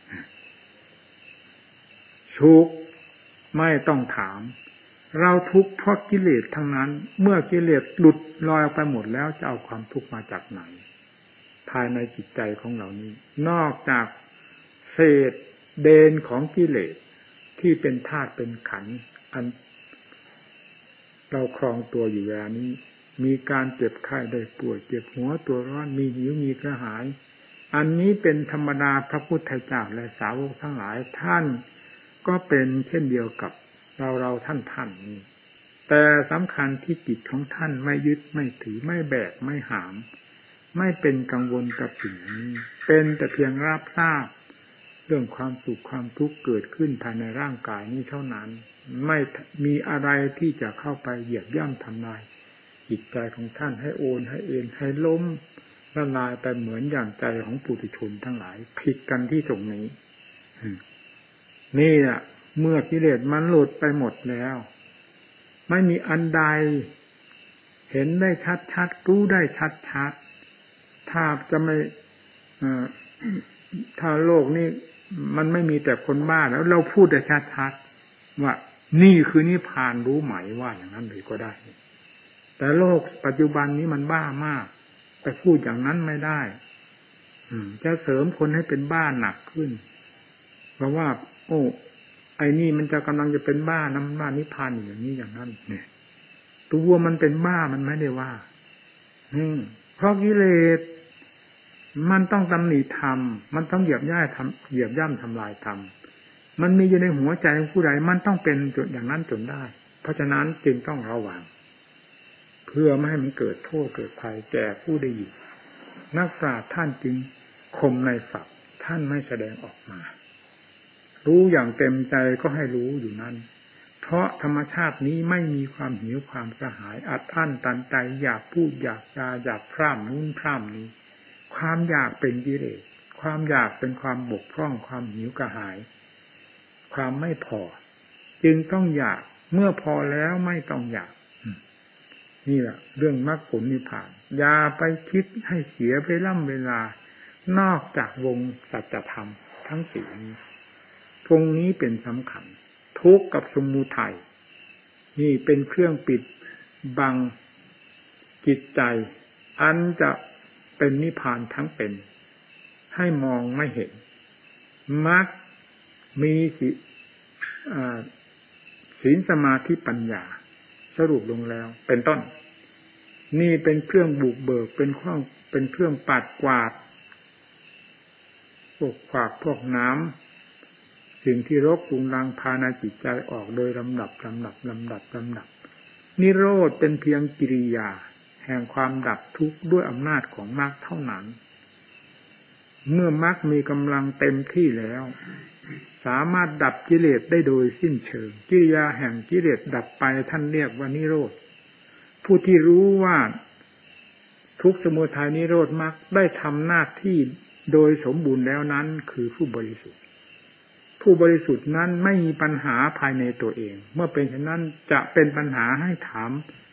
ทุกข์ไม่ต้องถามเราทุกข์เพราะกิเลสทั้งนั้นเมื่อกิเลสหลุดลอยออกไปหมดแล้วจะเอาความทุกข์มาจากไหนภายในจิตใจของเรานี้นอกจากเศษเดนของกิเลสที่เป็นธาตุเป็นขันธ์อันเราครองตัวอยู่เวลานี้มีการเจ็บไข้ได้ป่วยเจ็บหัวตัวร้อนมีหิวมีกระหายอันนี้เป็นธรรมดาพระพุทธเจ้าและสาวกทั้งหลายท่านก็เป็นเช่นเดียวกับเราท่านนี้แต่สำคัญที่จิตของท่านไม่ยึดไม่ถือไม่แบกไม่หามไม่เป็นกังวลกับสิ่งนี้เป็นแต่เพียงรับทราบเรื่องความสุขความทุกข์เกิดขึ้นภายในร่างกายนี้เท่านั้นไม่มีอะไรที่จะเข้าไปเหยียบย่ำทำลายจิตใจของท่านให้โอนให้เอ็นให้ล้มละลายไปเหมือนอย่างใจของปุถุชนทั้งหลายผิดกันที่ตรงนี้นี่แหละเมื่อกิเลสมันหลุดไปหมดแล้วไม่มีอันใดเห็นได้ชัดๆรู้ได้ชัดถ้าจะไม่ถ้าโลกนี้มันไม่มีแต่คนบ้าแล้วเราพูดได้ชัดๆว่านี่คือนิพพานรู้ไหมว่าอย่างนั้นเลยก็ได้แต่โลกปัจจุบันนี้มันบ้ามากแต่พูดอย่างนั้นไม่ได้จะเสริมคนให้เป็นบ้าหนักขึ้นเพราะว่าโอ้ไอ้นี่มันจะกำลังจะเป็นบ้าน้ำบ้านิพพานอย่างนี้อย่างนั้นเนี่ยตัวมันเป็นบ้ามันไม่ได้ว่าเพราะกิเลสมันต้องตำหนิธรรมมันต้องเหยียบย่ำทำลายธรรมมันมีอยู่ในหัวใจของผู้ใดมันต้องเป็นจนอย่างนั้นจนได้เพราะฉะนั้นจึงต้องระวังเพื่อไม่ให้มันเกิดโทษเกิดภัยแก่ผู้ได้ยินนักปราชญ์ท่านจึงคมในศัพท์ท่านไม่แสดงออกมารู้อย่างเต็มใจก็ให้รู้อยู่นั้นเพราะธรรมชาตินี้ไม่มีความหิวความกระหายอัดอั้นตันใจอยากพูดอยากจาอยากพร่ำนู้นพร่ำนี้ความอยากเป็นกิเลสความอยากเป็นความบกพร่องความหิวกระหายความไม่พอจึงต้องอยากเมื่อพอแล้วไม่ต้องอยากนี่แหละเรื่องมรรคผลนิพพานอย่าไปคิดให้เสียเวลานอกจากวงสัจธรรมทั้งสี่นี้ตรงนี้เป็นสำคัญทุกข์กับสมุทัยนี่เป็นเครื่องปิดบังจิตใจอันจะเป็นนิพพานทั้งเป็นให้มองไม่เห็นมรรคมีศีลสมาธิปัญญาสรุปลงแล้วเป็นต้นนี่เป็นเครื่องบุกเบิกเป็นเครื่องปัดกวาดพวกขวากพวกน้ำสิ่งที่รกรุงรังพาในจิตใจออกโดยลำดับนิโรธเป็นเพียงกิริยาแห่งความดับทุกข์ด้วยอำนาจของมรรคเท่านั้นเมื่อมรรคมีกำลังเต็มที่แล้วสามารถดับกิเลสได้โดยสิ้นเชิงกิริยาแห่งกิเลสดับไปท่านเรียกว่านิโรธผู้ที่รู้ว่าทุกข์สมุทัยนิโรธมรรคได้ทำหน้าที่โดยสมบูรณ์แล้วนั้นคือผู้บริสุทธิ์นั้นไม่มีปัญหาภายในตัวเองเมื่อเป็นเช่นนั้นจะเป็นปัญหาให้ถาม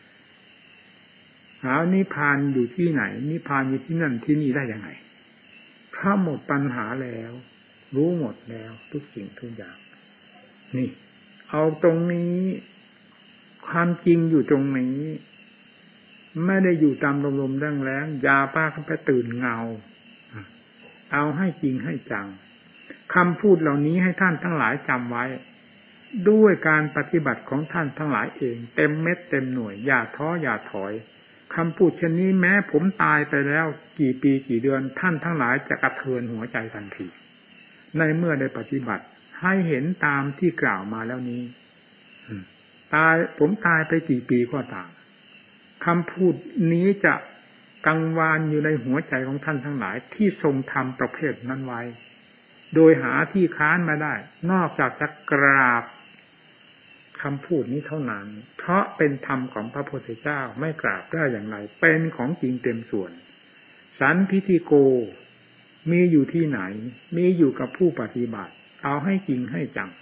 หานิพพานอยู่ที่ไหนนิพพานอยู่ที่นั่นที่นี่ได้ยังไงเพราะหมดปัญหาแล้วรู้หมดแล้วทุกสิ่งทุกอย่างนี่เอาตรงนี้ความจริงอยู่ตรงนี้ไม่ได้อยู่ตามลมๆแรงๆอย่าป้าเข้าไปตื่นเงาเอาให้จริงให้จังคำพูดเหล่านี้ให้ท่านทั้งหลายจำไว้ด้วยการปฏิบัติของท่านทั้งหลายเองเต็มเม็ดเต็มหน่วยอย่าท้ออย่าถอยคำพูดเช่นนี้แม้ผมตายไปแล้วกี่ปีกี่เดือนท่านทั้งหลายจะกระเทือนหัวใจทันทีในเมื่อได้ปฏิบัติให้เห็นตามที่กล่าวมาแล้วนี้ผมตายไปกี่ปีก็ตามคำพูดนี้จะกังวานอยู่ในหัวใจของท่านทั้งหลายที่ทรงทำประเภทนั้นไว้โดยหาที่ค้านมาได้นอกจากจะกราบคำพูดนี้เท่านั้นเพราะเป็นธรรมของพระพุทธเจ้าไม่กราบได้อย่างไรเป็นของจริงเต็มส่วนสันทิฏฐิโกมีอยู่ที่ไหนมีอยู่กับผู้ปฏิบัติเอาให้จริงให้จัง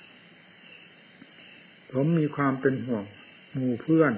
ผมมีความเป็นห่วงหมู่เพื่อน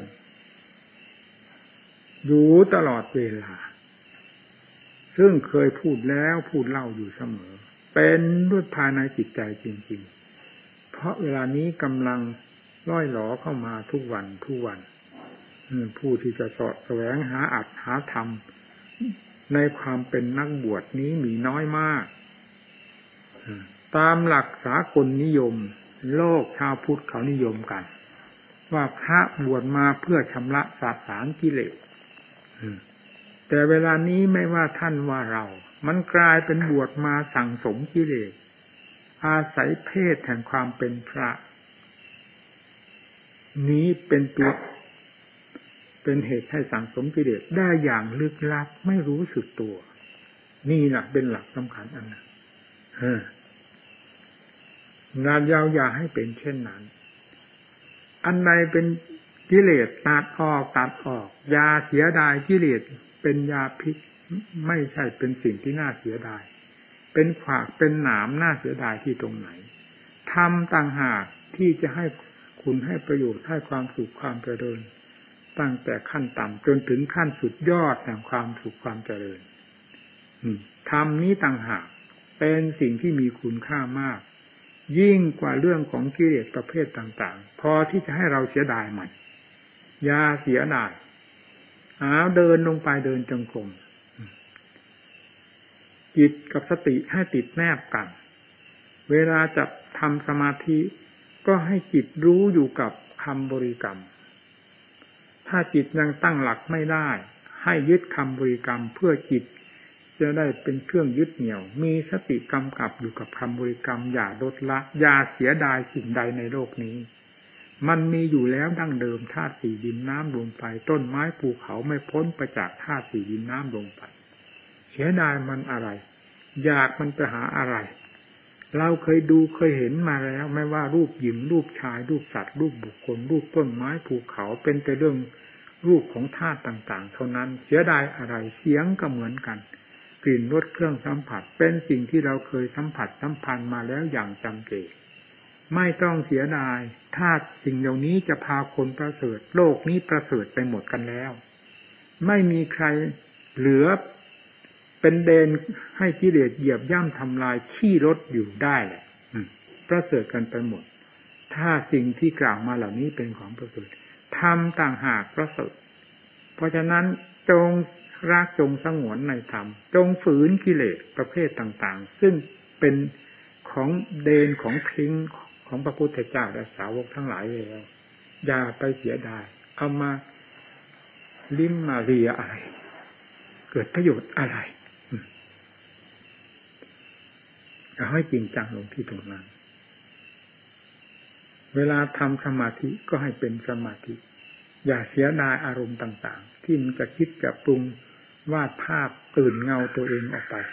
อยู่ตลอดเวลาซึ่งเคยพูดแล้วพูดเล่าอยู่เสมอเป็นด้วยภายในจิตใจจริงๆเพราะเวลานี้กำลังล่อยหลอเข้ามาทุกวันผู้ที่จะเสาะแสวงหาอัตถาธรรมในความเป็นนักบวชนี้มีน้อยมากตามหลักสากลนิยมโลกชาวพุทธเขานิยมกันว่าพระบวชมาเพื่อชำระสาสางกิเลสแต่เวลานี้ไม่ว่าท่านว่าเรามันกลายเป็นบวชมาสั่งสมกิเลสอาศัยเพศแห่งความเป็นพระนี้เป็นตัวเป็นเหตุให้สั่งสมกิเลสได้อย่างลึกลับไม่รู้สึกตัวนี่แหละเป็นหลักสำคัญอันนั้นงานยาวอย่าให้เป็นเช่นนั้นอันใดเป็นกิเลสตัดออกยาเสียดายกิเลสเป็นยาพิษไม่ใช่เป็นสิ่งที่น่าเสียดายเป็นขวากเป็นหนามน่าเสียดายที่ตรงไหนทำต่างหากที่จะให้คุณให้ประโยชน์ให้ความสุขความเจริญตั้งแต่ขั้นต่ำจนถึงขั้นสุดยอดแห่งความสุขความเจริญธรรมนี้ต่างหากเป็นสิ่งที่มีคุณค่ามากยิ่งกว่าเรื่องของกิเลสประเภทต่างๆพอที่จะให้เราเสียดายมันอย่าเสียดายเดินลงไปเดินจงกรมจิตกับสติให้ติดแนบกันเวลาจะทำสมาธิก็ให้จิตรู้อยู่กับคำบริกรรมถ้าจิตยังตั้งหลักไม่ได้ให้ยึดคำบริกรรมเพื่อจิตจะได้เป็นเครื่องยึดเหนี่ยวมีสติกำกับอยู่กับคำบริกรรมอย่าลดละอย่าเสียดายสิ่งใดในโลกนี้มันมีอยู่แล้วดั้งเดิมธาตุสี่ดินน้ำลมไฟต้นไม้ภูเขาไม่พ้นไปจากธาตุสี่ดินน้ำลมไฟเสียดายมันอะไรอยากมันจะหาอะไรเราเคยดูเคยเห็นมาแล้วไม่ว่ารูปหญิงรูปชายรูปสัตว์รูปบุคคลรูปต้นไม้ภูเขาเป็นแต่เรื่องรูปของธาตุต่างๆเท่านั้นเสียดายอะไรเสียงก็เหมือนกันกลิ่นรสเครื่องสัมผัสเป็นสิ่งที่เราเคยสัมผัสสัมพันธ์มาแล้วอย่างจำเจไม่ต้องเสียดายธาตุสิ่งเหล่านี้จะพาคนประเสริฐโลกนี้ประเสริฐไปหมดกันแล้วไม่มีใครเหลือเป็นเดนให้กิเลสเหยียบย่ำทำลายขี้รถอยู่ได้แหละประเสริฐกันไปหมดถ้าสิ่งที่กล่าวมาเหล่านี้เป็นของประเสริฐธรรมต่างหากประเสริฐเพราะฉะนั้นจงรักจงสงวนในธรรมจงฝืนกิเลสประเภทต่างๆซึ่งเป็นของเดนของทิ้งของพระพุทธเจ้าและสาวกทั้งหลายแล้วอย่าไปเสียดายเอามาลิ้มมาเรียอะไรเกิดประโยชน์อะไรเอาให้จริงจังลงที่ตรงนั้นเวลาทำสมาธิก็ให้เป็นสมาธิอย่าเสียดายอารมณ์ต่างๆที่มันจะคิดจะปรุงวาดภาพตื่นเงาตัวเองออกไป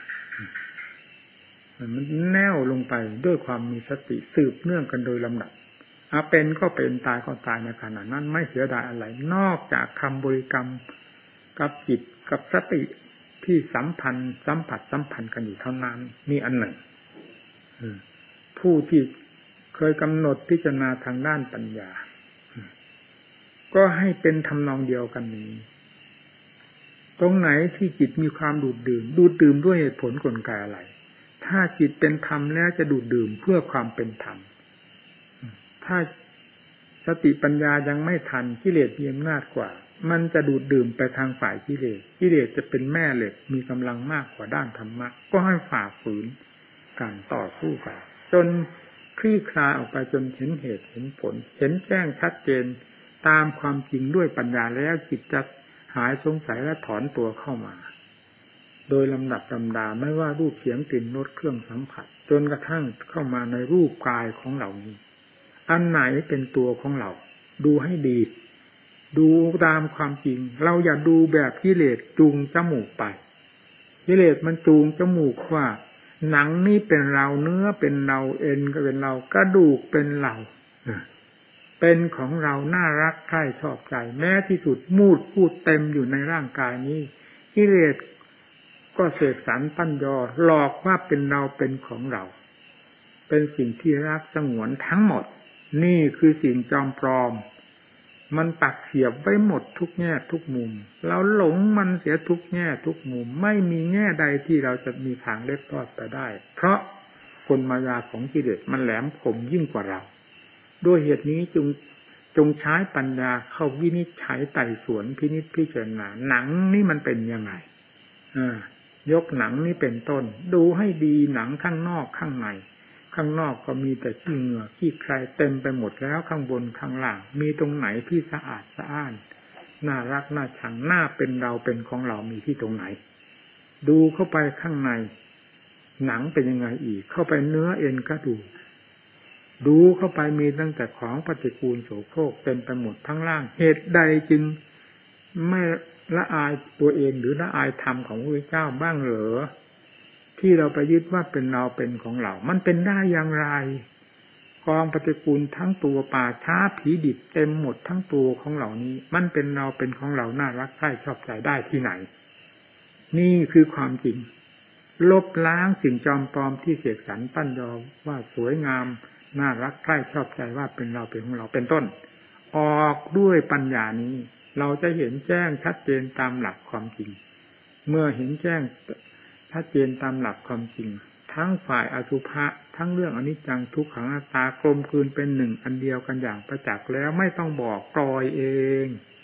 มันแน่วลงไปด้วยความมีสติสืบเนื่องกันโดยลำดับเป็นก็เป็นตายก็ตายในขณะนั้นไม่เสียดายอะไรนอกจากคำบริกรรมกับจิตกับสติที่สัมพันธ์สัมผัสสัมพันธ์กันอยู่เท่านั้นมีอันหนึ่งผู้ที่เคยกำหนดพิจารณาทางด้านปัญญาก็ให้เป็นทำนองเดียวกันนี้ตรงไหนที่จิตมีความดูดดื่มด้วยเหตุผลกลไกอะไรถ้าจิตเป็นธรรมแล้วจะดูดดื่มเพื่อความเป็นธรรมถ้าสติปัญญายังไม่ทันกิเลสมีอำนาจกว่ามันจะดูดดื่มไปทางฝ่ายกิเลสจะเป็นแม่เหล็กมีกำลังมากกว่าด้านธรรมะก็ให้ฝ่าฝืนการต่อสู้กันจนคลี่คลายออกไปจนเห็นเหตุเห็นผลเห็นแจ้งชัดเจนตามความจริงด้วยปัญญาแล้วจิตจะหายสงสัยและถอนตัวเข้ามาโดยลำดับลำดาไม่ว่ารูปเสียงกลิ่นรสเครื่องสัมผัสจนกระทั่งเข้ามาในรูปกายของเหล่านี้อันไหนเป็นตัวของเราดูให้ดีดูตามความจริงเราอย่าดูแบบกิเลสจูงจมูกไปกิเลสมันจูงจมูกว่าหนังนี่เป็นเราเนื้อเป็นเราเอ็นก็เป็นเรากระดูกเป็นเราเป็นของเราน่ารักใคร่ชอบใจแม้ที่สุดมูดพูดเต็มอยู่ในร่างกายนี้กิเลสก็เสกสรรปั้นยอหลอกว่าเป็นเราเป็นของเราเป็นสิ่งที่รักสงวนทั้งหมดนี่คือสิ่งจอมปลอมมันปักเสียบไว้หมดทุกแง่ทุกมุมเราหลงมันเสียทุกแง่ทุกมุมไม่มีแง่ใดที่เราจะมีทางเล็ดลอดไปได้เพราะกลมายาของกิเลสมันแหลมคมยิ่งกว่าเราด้วยเหตุนี้จงใช้ปัญญาเข้าวินิจฉัยไต่สวนพินิจพิจารณาหนังนี่มันเป็นยังไงยกหนังนี่เป็นต้นดูให้ดีหนังข้างนอกข้างในข้างนอกก็มีแต่ขี้เหงื่อขี้ใครเต็มไปหมดแล้วข้างบนข้างล่างมีตรงไหนที่สะอาดสะอ้านน่ารักน่าชังน่าเป็นเราเป็นของเรามีที่ตรงไหนดูเข้าไปข้างในหนังเป็นยังไงอีกเข้าไปเนื้อเอ็นกระดูกดูเข้าไปมีตั้งแต่ของปฏิกูลโสโครกเต็มไปหมดทั้งล่างเหตุใดจึงไม่ละอายตัวเองหรือละอายธรรมของพระพุทธเจ้าบ้างเหรอที่เราไปยึดว่าเป็นเราเป็นของเรามันเป็นได้อย่างไรกองปฏิกูลทั้งตัวป่าช้าผีดิบเต็มหมดทั้งตัวของเหล่านี้มันเป็นเราเป็นของเราน่ารักใคร่ชอบใจได้ที่ไหนนี่คือความจริงลบล้างสิ่งจอมปลอมที่เสกสรรปั้นยอว่าสวยงามน่ารักใคร่ชอบใจว่าเป็นเราเป็นของเราเป็นต้นออกด้วยปัญญานี้เราจะเห็นแจ้งชัดเจนตามหลักความจริงเมื่อเห็นแจ้งชัดเจนตามหลักความจริงทั้งฝ่ายอสุภะทั้งเรื่องอนิจจังทุกขังอนัตตากลมกลืนเป็นหนึ่งอันเดียวกันอย่างประจักษ์แล้วไม่ต้องบอกปล่อยเอง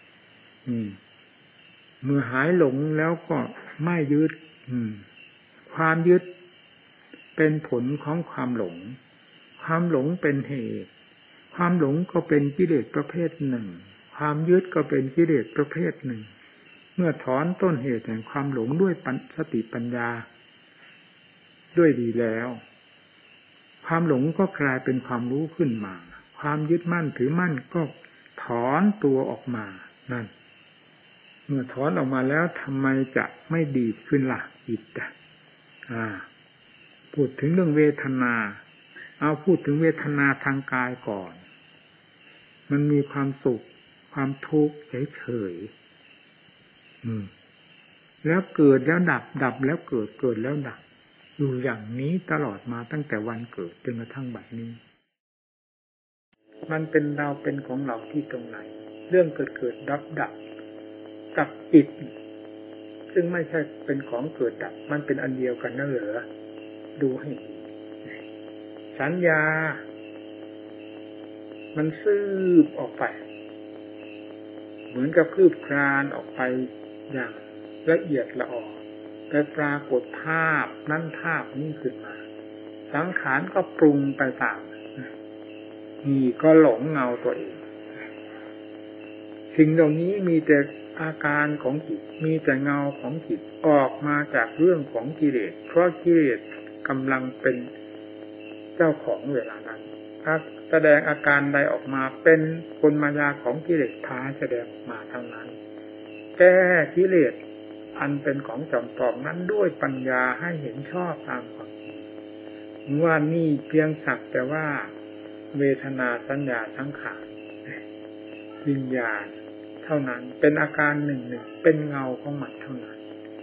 เมื่อหายหลงแล้วก็ไม่ยึดความยึดเป็นผลของความหลงความหลงเป็นเหตุความหลงก็เป็นกิเลสประเภทหนึ่งความยึดก็เป็นกิเลสประเภทหนึ่งเมื่อถอนต้นเหตุแห่งความหลงด้วยสติปัญญาด้วยดีแล้วความหลงก็กลายเป็นความรู้ขึ้นมาความยึดมั่นถือมั่นก็ถอนตัวออกมานั่นเมื่อถอนออกมาแล้วทำไมจะไม่ดีขึ้นล่ะจิตพูดถึงเรื่องเวทนาเอาพูดถึงเวทนาทางกายก่อนมันมีความสุขความทุกข์เฉยๆแล้วเกิดแล้วดับดับแล้วเกิดเกิดแล้วดับอยู่อย่างนี้ตลอดมาตั้งแต่วันเกิดจนกระทั่งบัดนี้มันเป็นเราเป็นของเราที่ตรงไหนเรื่องเกิดเกิดดับดับกับจิตซึ่งไม่ใช่เป็นของเกิดดับมันเป็นอันเดียวกันนั่นเหรอดูให้สัญญามันซืบออกไปเหมือนกับคืบคลานออกไปอย่างละเอียดละออแต่ปรากฏภาพนั้นภาพนี้ขึ้นมาสังขารก็ปรุงไปตามนี่ก็หลงเงาตัวเองสิ่งเหล่านี้มีแต่อาการของจิตมีแต่เงาของจิตออกมาจากเรื่องของกิเลสเพราะกิเลสกำลังเป็นเจ้าของเวลานั้นถ้าแสดงอาการใดออกมาเป็นกลมายาของกิเลสพาแสดงมาทางนั้นแก้กิเลสอันเป็นของจอมปลอมนั้นด้วยปัญญาให้เห็นชอบตามความจริงว่านี่เพียงสักแต่ว่าเวทนาสัญญาสังขารวิญญาณเท่านั้นเป็นอาการหนึ่งเป็นเงาของมันเท่านั้น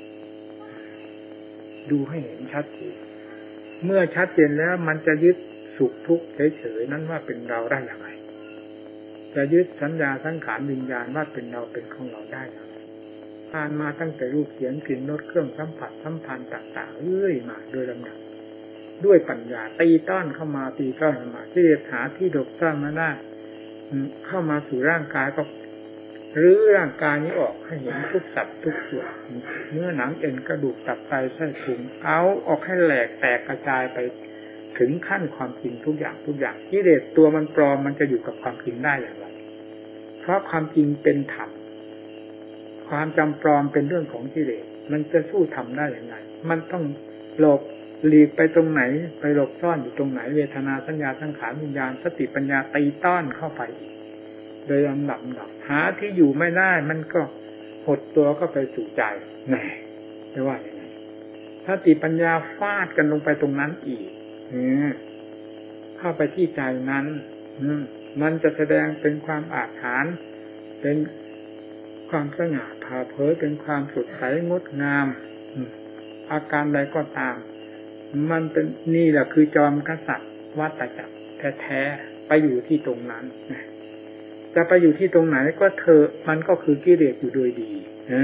ดูให้เห็นชัดเจนเมื่อชัดเจนแล้วมันจะยึดสุขทุกข์เฉยๆนั้นว่าเป็นเราได้อย่างไรจะยึดสัญญาสังขารวิญญาณว่าเป็นเราเป็นของเราได้อย่างไรผ่านมาตั้งแต่รูปเสียงกลิ่นรสเครื่องสัมผัสสัมพันธ์ต่างๆเรื่อยมาโดยลำดับด้วยปัญญาตีต้อนเข้ามาที่หาที่ดบซ่อนมาได้เข้ามาสู่ร่างกายก็รื้อร่างกายนี้ออกให้เห็นทุกสัตว์ทุกส่วนเนื้อหนังเอ็นกระดูกตับไตไส้พุงเอาออกให้แหลกแตกกระจายไปถึงขั้นความจริงทุกอย่างกิเลสตัวมันปลอมมันจะอยู่กับความจริงได้อย่างไรเพราะความจริงเป็นธรรมความจำปลอมเป็นเรื่องของกิเลสมันจะสู้ธรรมได้อย่างไรมันต้องหลบหลีกไปตรงไหนไปหลบซ่อนอยู่ตรงไหนเวทนาสัญญาสังขารวิญญาณสติปัญญาตีต้อนเข้าไปโดยลำดับหาที่อยู่ไม่ได้มันก็หดตัวก็ไปสู่ใจแน่ไม่ว่าอย่างไรสติปัญญาฟาดกันลงไปตรงนั้นอีกเข้าไปที่ใจนั้นมันจะแสดงเป็นความอาถรรพ์เป็นความสง่าผ่าเผยเป็นความสดใสงดงามอาการใดก็ตามมันเป็นนี่แหละคือจอมกษัตริย์วัฏจักรแท้ๆไปอยู่ที่ตรงนั้นจะไปอยู่ที่ตรงไหนก็เถอะมันก็คือกิเลสอยู่โดยดี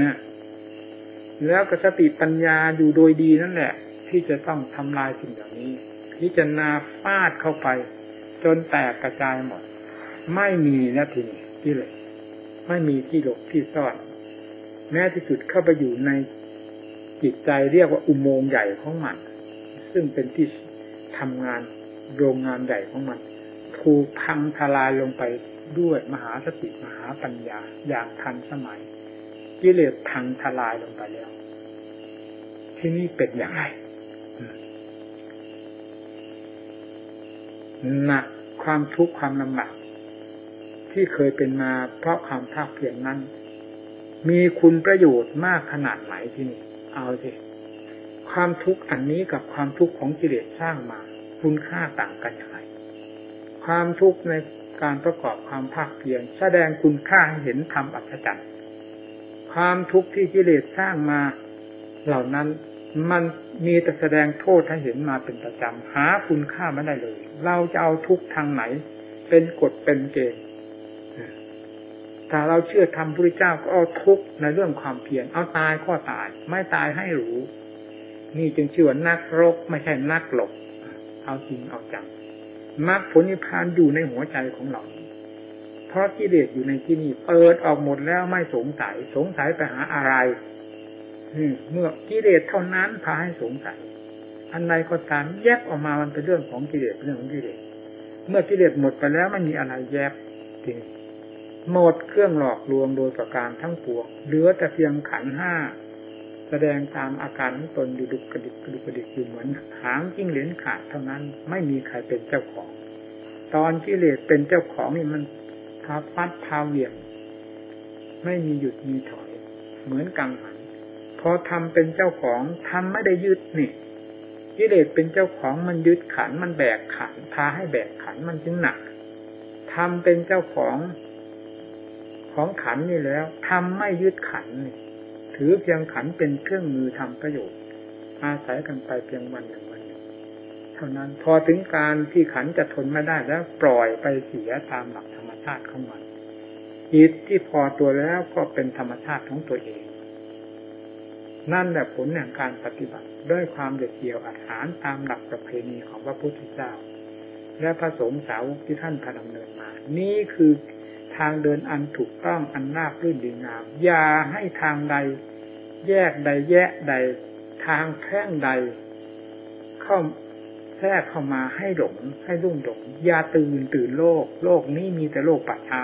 แล้วก็สติปัญญาอยู่โดยดีนั่นแหละที่จะต้องทำลายสิ่งเหล่านี้พิจารณาฟาดเข้าไปจนแตกกระจายหมดไม่มีนะทีนี้กิเลสไม่มีที่หลบที่ซ่อนแม้ที่สุดเข้าไปอยู่ในจิตใจเรียกว่าอุโมงค์ใหญ่ของมันซึ่งเป็นที่ทำงานโรงงานใหญ่ของมันถูกพังทลายลงไปด้วยมหาสติมหาปัญญาอย่างทันสมัยกิเลสพังทลายลงไปแล้วที่นี่เป็นอย่างไรหนักความทุกข์ความลำบากที่เคยเป็นมาเพราะความภาคเพียรนั้นมีคุณประโยชน์มากขนาดไหนที่นี่เอาสิความทุกข์อันนี้กับความทุกข์ของกิเลสสร้างมาคุณค่าต่างกันอย่างไรความทุกข์ในการประกอบความภาคเพียรแสดงคุณค่าให้เห็นธรรมอัศจรรย์ความทุกข์ที่กิเลสสร้างมาเหล่านั้นมันมีแต่แสดงโทษให้เห็นมาเป็นประจำหาคุณค่าไม่ได้เลยเราจะเอาทุกข์ทางไหนเป็นกฎเป็นเกณฑ์ถ้าเราเชื่อธรรมพระพุทธเจ้าก็เอาทุกข์ในเรื่องความเพียรเอาตายก็ตายไม่ตายให้รู้นี่จึงชื่อว่านักรบไม่ใช่นักหลบเอาจริงเอาจังมรรคผลนิพพานอยู่ในหัวใจของเราเพราะกิเลสอยู่ในที่นี่เปิดออกหมดแล้วไม่สงสัยไปหาอะไรเมื่อกิเลสเท่านั้นพาให้สงสัยอันใดก็ตามแยกออกมามันเป็นเรื่องของกิเลสเรื่องของกิเลสเมื่อกิเลสหมดไปแล้วไม่มีอะไรแยกทีนี้หมดเครื่องหลอกลวงโดยประการทั้งปวงเหลือแต่เพียงขันธ์ห้าแสดงตามอาการของตนอยู่ดุกกระดิกอยู่เหมือนหางจิ้งเหลนขาดเท่านั้นไม่มีใครเป็นเจ้าของตอนกิเลสเป็นเจ้าของนี่มันพาฟัดพาเหวี่ยงไม่มีหยุดมีถอยเหมือนกังหันพอทำเป็นเจ้าของทำไม่ได้ยึดนี่กิเลสเป็นเจ้าของมันยึดขันมันแบกขันพาให้แบกขันมันจึงหนักทำเป็นเจ้าของขันนี่แล้วทำไม่ยึดขันนี่ถือเพียงขันเป็นเครื่องมือทำประโยชน์อาศัยกันไปเพียงวันหนึ่งเท่านั้นพอถึงการที่ขันจะทนไม่ได้แล้วปล่อยไปเสียตามหลักธรรมชาติของมันจิตที่พอตัวแล้วก็เป็นธรรมชาติของตัวเองนั่นแหละผลแห่งการปฏิบัติด้วยความเด็ดเดี่ยวอาถรรพ์ตามหลักประเพณีของพระพุทธเจ้าและพระสงฆ์สาวกที่ท่านพาดำเนินมานี่คือทางเดินอันถูกต้องอันราบรื่นดีงามอย่าให้ทางใดแยกใดแยะใดทางแพร่งใดเข้าแทรกเข้ามาให้หลงให้รุ่มหลงอย่าตื่นโลกนี้มีแต่โลกป่าช้า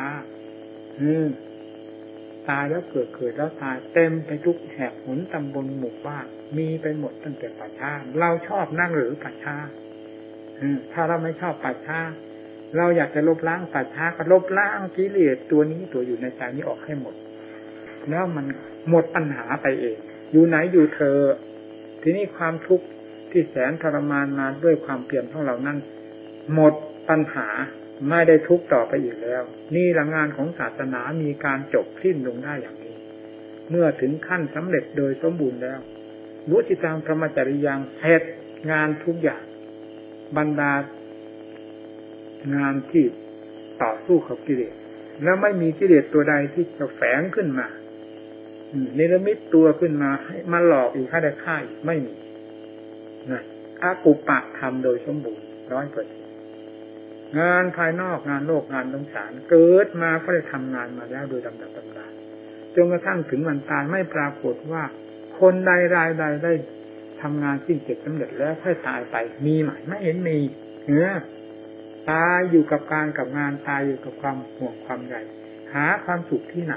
ตายแล้วเกิดแล้วตายเต็มไปทุกแห่งหนตำบลหมู่บ้านมีไปหมดตั้งแต่ป่าช้าเราชอบนั่งหรือป่าช้าถ้าเราไม่ชอบป่าช้าเราอยากจะลบล้างป่าช้าก็ลบล้างกิเลสตัวนี้ตัวอยู่ในใจนี้ออกให้หมดแล้วมันหมดปัญหาไปเองอยู่ไหนอยู่เธอทีนี้ความทุกข์ที่แสนทรมานมาด้วยความเพียรของเรานั้นหมดปัญหาไม่ได้ทุกข์ต่อไปอีกแล้วนี่ละงานของศาสนามีการจบสิ้นลงได้อย่างนี้เมื่อถึงขั้นสำเร็จโดยสมบูรณ์แล้ววุฒิตังพรหมจริยังเสร็จงานทุกอย่างบรรดางานที่ต่อสู้กับกิเลสแล้วไม่มีกิเลสตัวใดที่จะแฝงขึ้นมาเนรมิตตัวขึ้นมาให้มาหลอกอีกได้ฆ่าอีกไม่มีนะอากุปะทำโดยสมบูรณ์ 100%งานภายนอกงานโลกงานสงสารเกิดมาก็ได้ทำงานมาแล้วโดยลำดับจนกระทั่งถึงวันตายไม่ปรากฏว่าคนใดรายใดได้ทำงานสิ้นเสร็จสำเร็จแล้วค่อยตายไปมีไหมไม่เห็นมีตายอยู่กับการกับงานตายอยู่กับความห่วงความใหญ่หาความสุขที่ไหน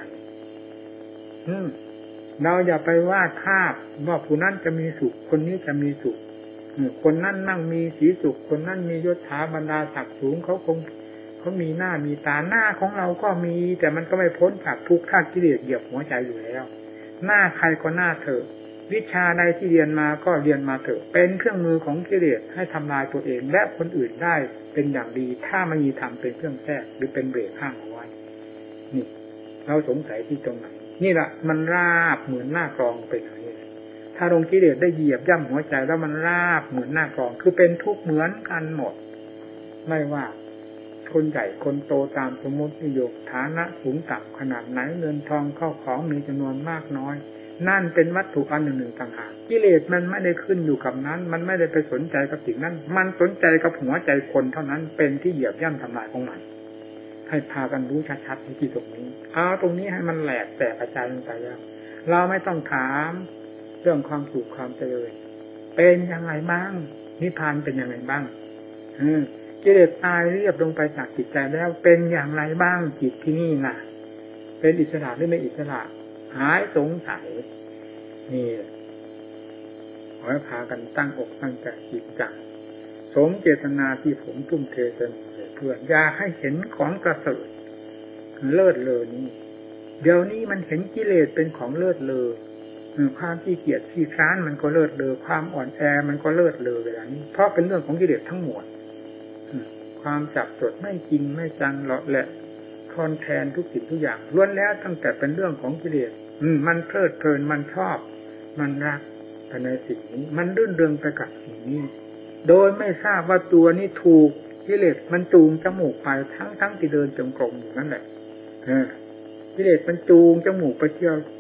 เราอย่าไปวาดภาพว่าผู้นั้นจะมีสุขคนนี้จะมีสุขคนนั้นนั่งมีสีสุขคนนั้นมียศถาบรรดาศักดิ์สูงเขามีหน้ามีตาหน้าของเราก็มีแต่มันก็ไม่พ้นจากทุกข์ท่ากิเลสเหยียบหัวใจอยู่แล้วหน้าใครก็หน้าเถอะวิชาใดที่เรียนมาก็เรียนมาเถอะเป็นเครื่องมือของกิเลสให้ทำลายตัวเองและคนอื่นได้เป็นอย่างดีถ้าไม่มีธรรมเป็นเครื่องแทรกหรือเป็นเบรกข้างเอาไว้นี่เราสงสัยที่ตรงไหนนี่แหละมันราบเหมือนหน้ากรองไปไหนถ้าลงกิเลสได้เหยียบย่ำหัวใจแล้วมันราบเหมือนหน้ากรองคือเป็นทุกข์เหมือนกันหมดไม่ว่าคนใหญ่คนโตตามสมมตินิยมฐานะสูงต่ำขนาดไหนเงินทองเข้าของมีจำนวนมากน้อยนั่นเป็นวัตถุอันหนึ่งต่างหากกิเลสมันไม่ได้ขึ้นอยู่กับนั้นมันไม่ได้ไปสนใจกับสิ่งนั้นมันสนใจกับหัวใจคนเท่านั้นเป็นที่เหยียบย่ำทำลายของมันให้พากันรู้ชัดๆที่ตรงนี้เอาตรงนี้ให้มันแหลกแตกกระจายลงไปแล้วเราไม่ต้องถามเรื่องความสุขความเจริญเป็นยังไงบ้างนิพพานเป็นยังไงบ้างกิเลสตายเรียบลงไปจากจิตใจแล้วเป็นอย่างไรบ้างจิตที่นี่น่ะเป็นอิสระหรือไม่อิสระหายสงสัยนี่ขอให้พากันตั้งอกตั้งใจจริงจังสมเจตนาที่ผมทุ่มเทเพื่ออย่าให้เห็นของประเสริฐเลิศเลอนี้เดี๋ยวนี้มันเห็นกิเลสเป็นของเลิศเลอความขี้เกียจขี้คร้านมันก็เลิศเลอความอ่อนแอมันก็เลิศเลอเวลานี้เพราะเป็นเรื่องของกิเลสทั้งหมดความจับจดไม่จริงไม่จังเลาะแหละคอนแทนทุกสิ่งทุกอย่างล้วนแล้วตั้งแต่เป็นเรื่องของกิเลสมันเพลิดเพลินมันชอบมันรักแต่ในสิ่งนี้มันรื่นเริงไปกับสิ่งนี้โดยไม่ทราบว่าตัวนี้ถูกกิเลสมันจูงจมูกไปทั้งที่เดินจงกรมอยู่นั่นแหละกิเลสมันจูงจมูกไปเที่ยว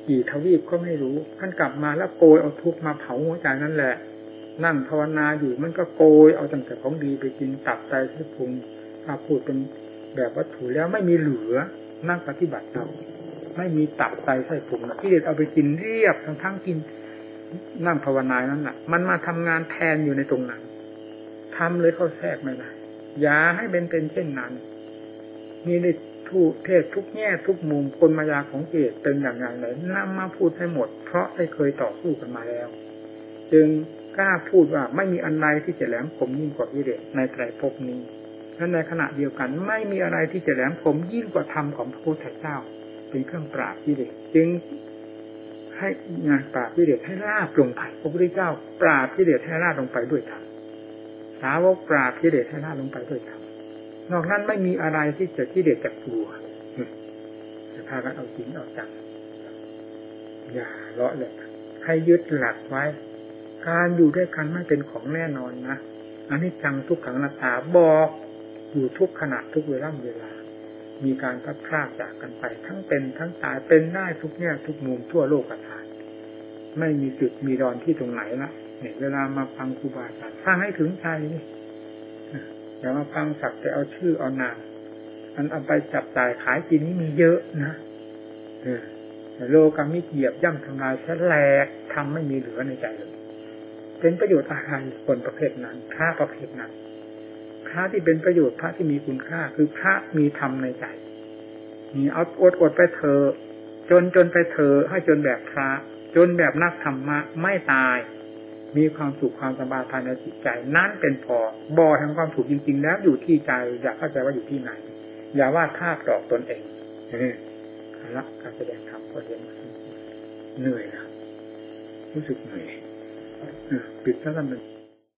กี่ทวีปก็ไม่รู้ท่านกลับมาแล้วโกยเอาทุกข์มาเผาหัวใจนั่นแหละนั่งภาวนาอยู่มันก็โกยเอาตั้งแต่ของดีไปกินตับไตไส้พุงถ้าพูดเป็นแบบวัตถุแล้วไม่มีเหลือนั่งปฏิบัติเราไม่มีตับไตไส้พุงที่เด็ดเอาไปกินเรียบทั้งกินนั่งภาวนานั้นน่ะมันมาทำงานแทนอยู่ในตรงนั้นทำเลยเข้าแทรกไม่ได้อย่าให้เป็นเช่นนั้นมีในทุกเทศทุกแง่ทุกมุมคนมายาของเกศเป็นอย่างไรนำมาพูดให้หมดเพราะได้เคยต่อสู้กันมาแล้วจึงกล้าพูดว่าไม่มีอันใดที่จะแหลมคมยิ่งกว่ากิเลสในไตรภพนี้และในขณะเดียวกันไม่มีอะไรที่จะแหลมคมยิ่งกว่าธรรมของพระพุทธเจ้าเป็นเครื่องปราบกิเลสจึงให้งานปราบกิเลสให้ราบลงไปพระพุทธเจ้าปราบกิเลสให้ราบลงไปด้วยธรรมสาวกปราบกิเลสให้ราบลงไปด้วยธรรมนอกนั้นไม่มีอะไรที่จะกิเลสจะกลัวจะพากันเอาจริงเอาจังอย่าเลาะเลยให้ยึดหลักไว้การอยู่ด้วยกันไม่เป็นของแน่นอนนะอันนี้จังทุกขังอนัตตาบอกอยู่ทุกขณะทุกเวลามีการพัดพรากจากกันไปทั้งเป็นทั้งตายเป็นได้ทุกแง่ทุกมุมทั่วโลกฐานไม่มีจุดมีดอนที่ตรงไหนนะเนี่ยเวลามาฟังครูบาอาจารย์ฟังให้ถึงใจนี่อย่ามาฟังสักแต่เอาชื่อเอานามอันเอาไปจับจ่ายขายกินนี้มีเยอะนะโลกามิเหยียบย่ำทำลายแฉลกทำไม่มีเหลือในใจเลยเป็นประโยชน์อะไรคนประเภทนั้นพระประเภทนั้นพระที่เป็นประโยชน์พระที่มีคุณค่าคือพระมีธรรมในใจมีเอาอดไปเถอะจนไปเถอะให้จนแบบพระจนแบบนักธรรมะไม่ตายมีความสุขความสบายภายในจิตใจนั้นเป็นพอบ่อแห่งความสุขจริงๆแล้วอยู่ที่ใจอย่าเข้าใจว่าอยู่ที่ไหนอย่าว่าธาตุดอกตนเองละการแสดงธรรมก็เรียนเหนื่อยนะรู้สึกเหนื่อยปิดแล้วกัน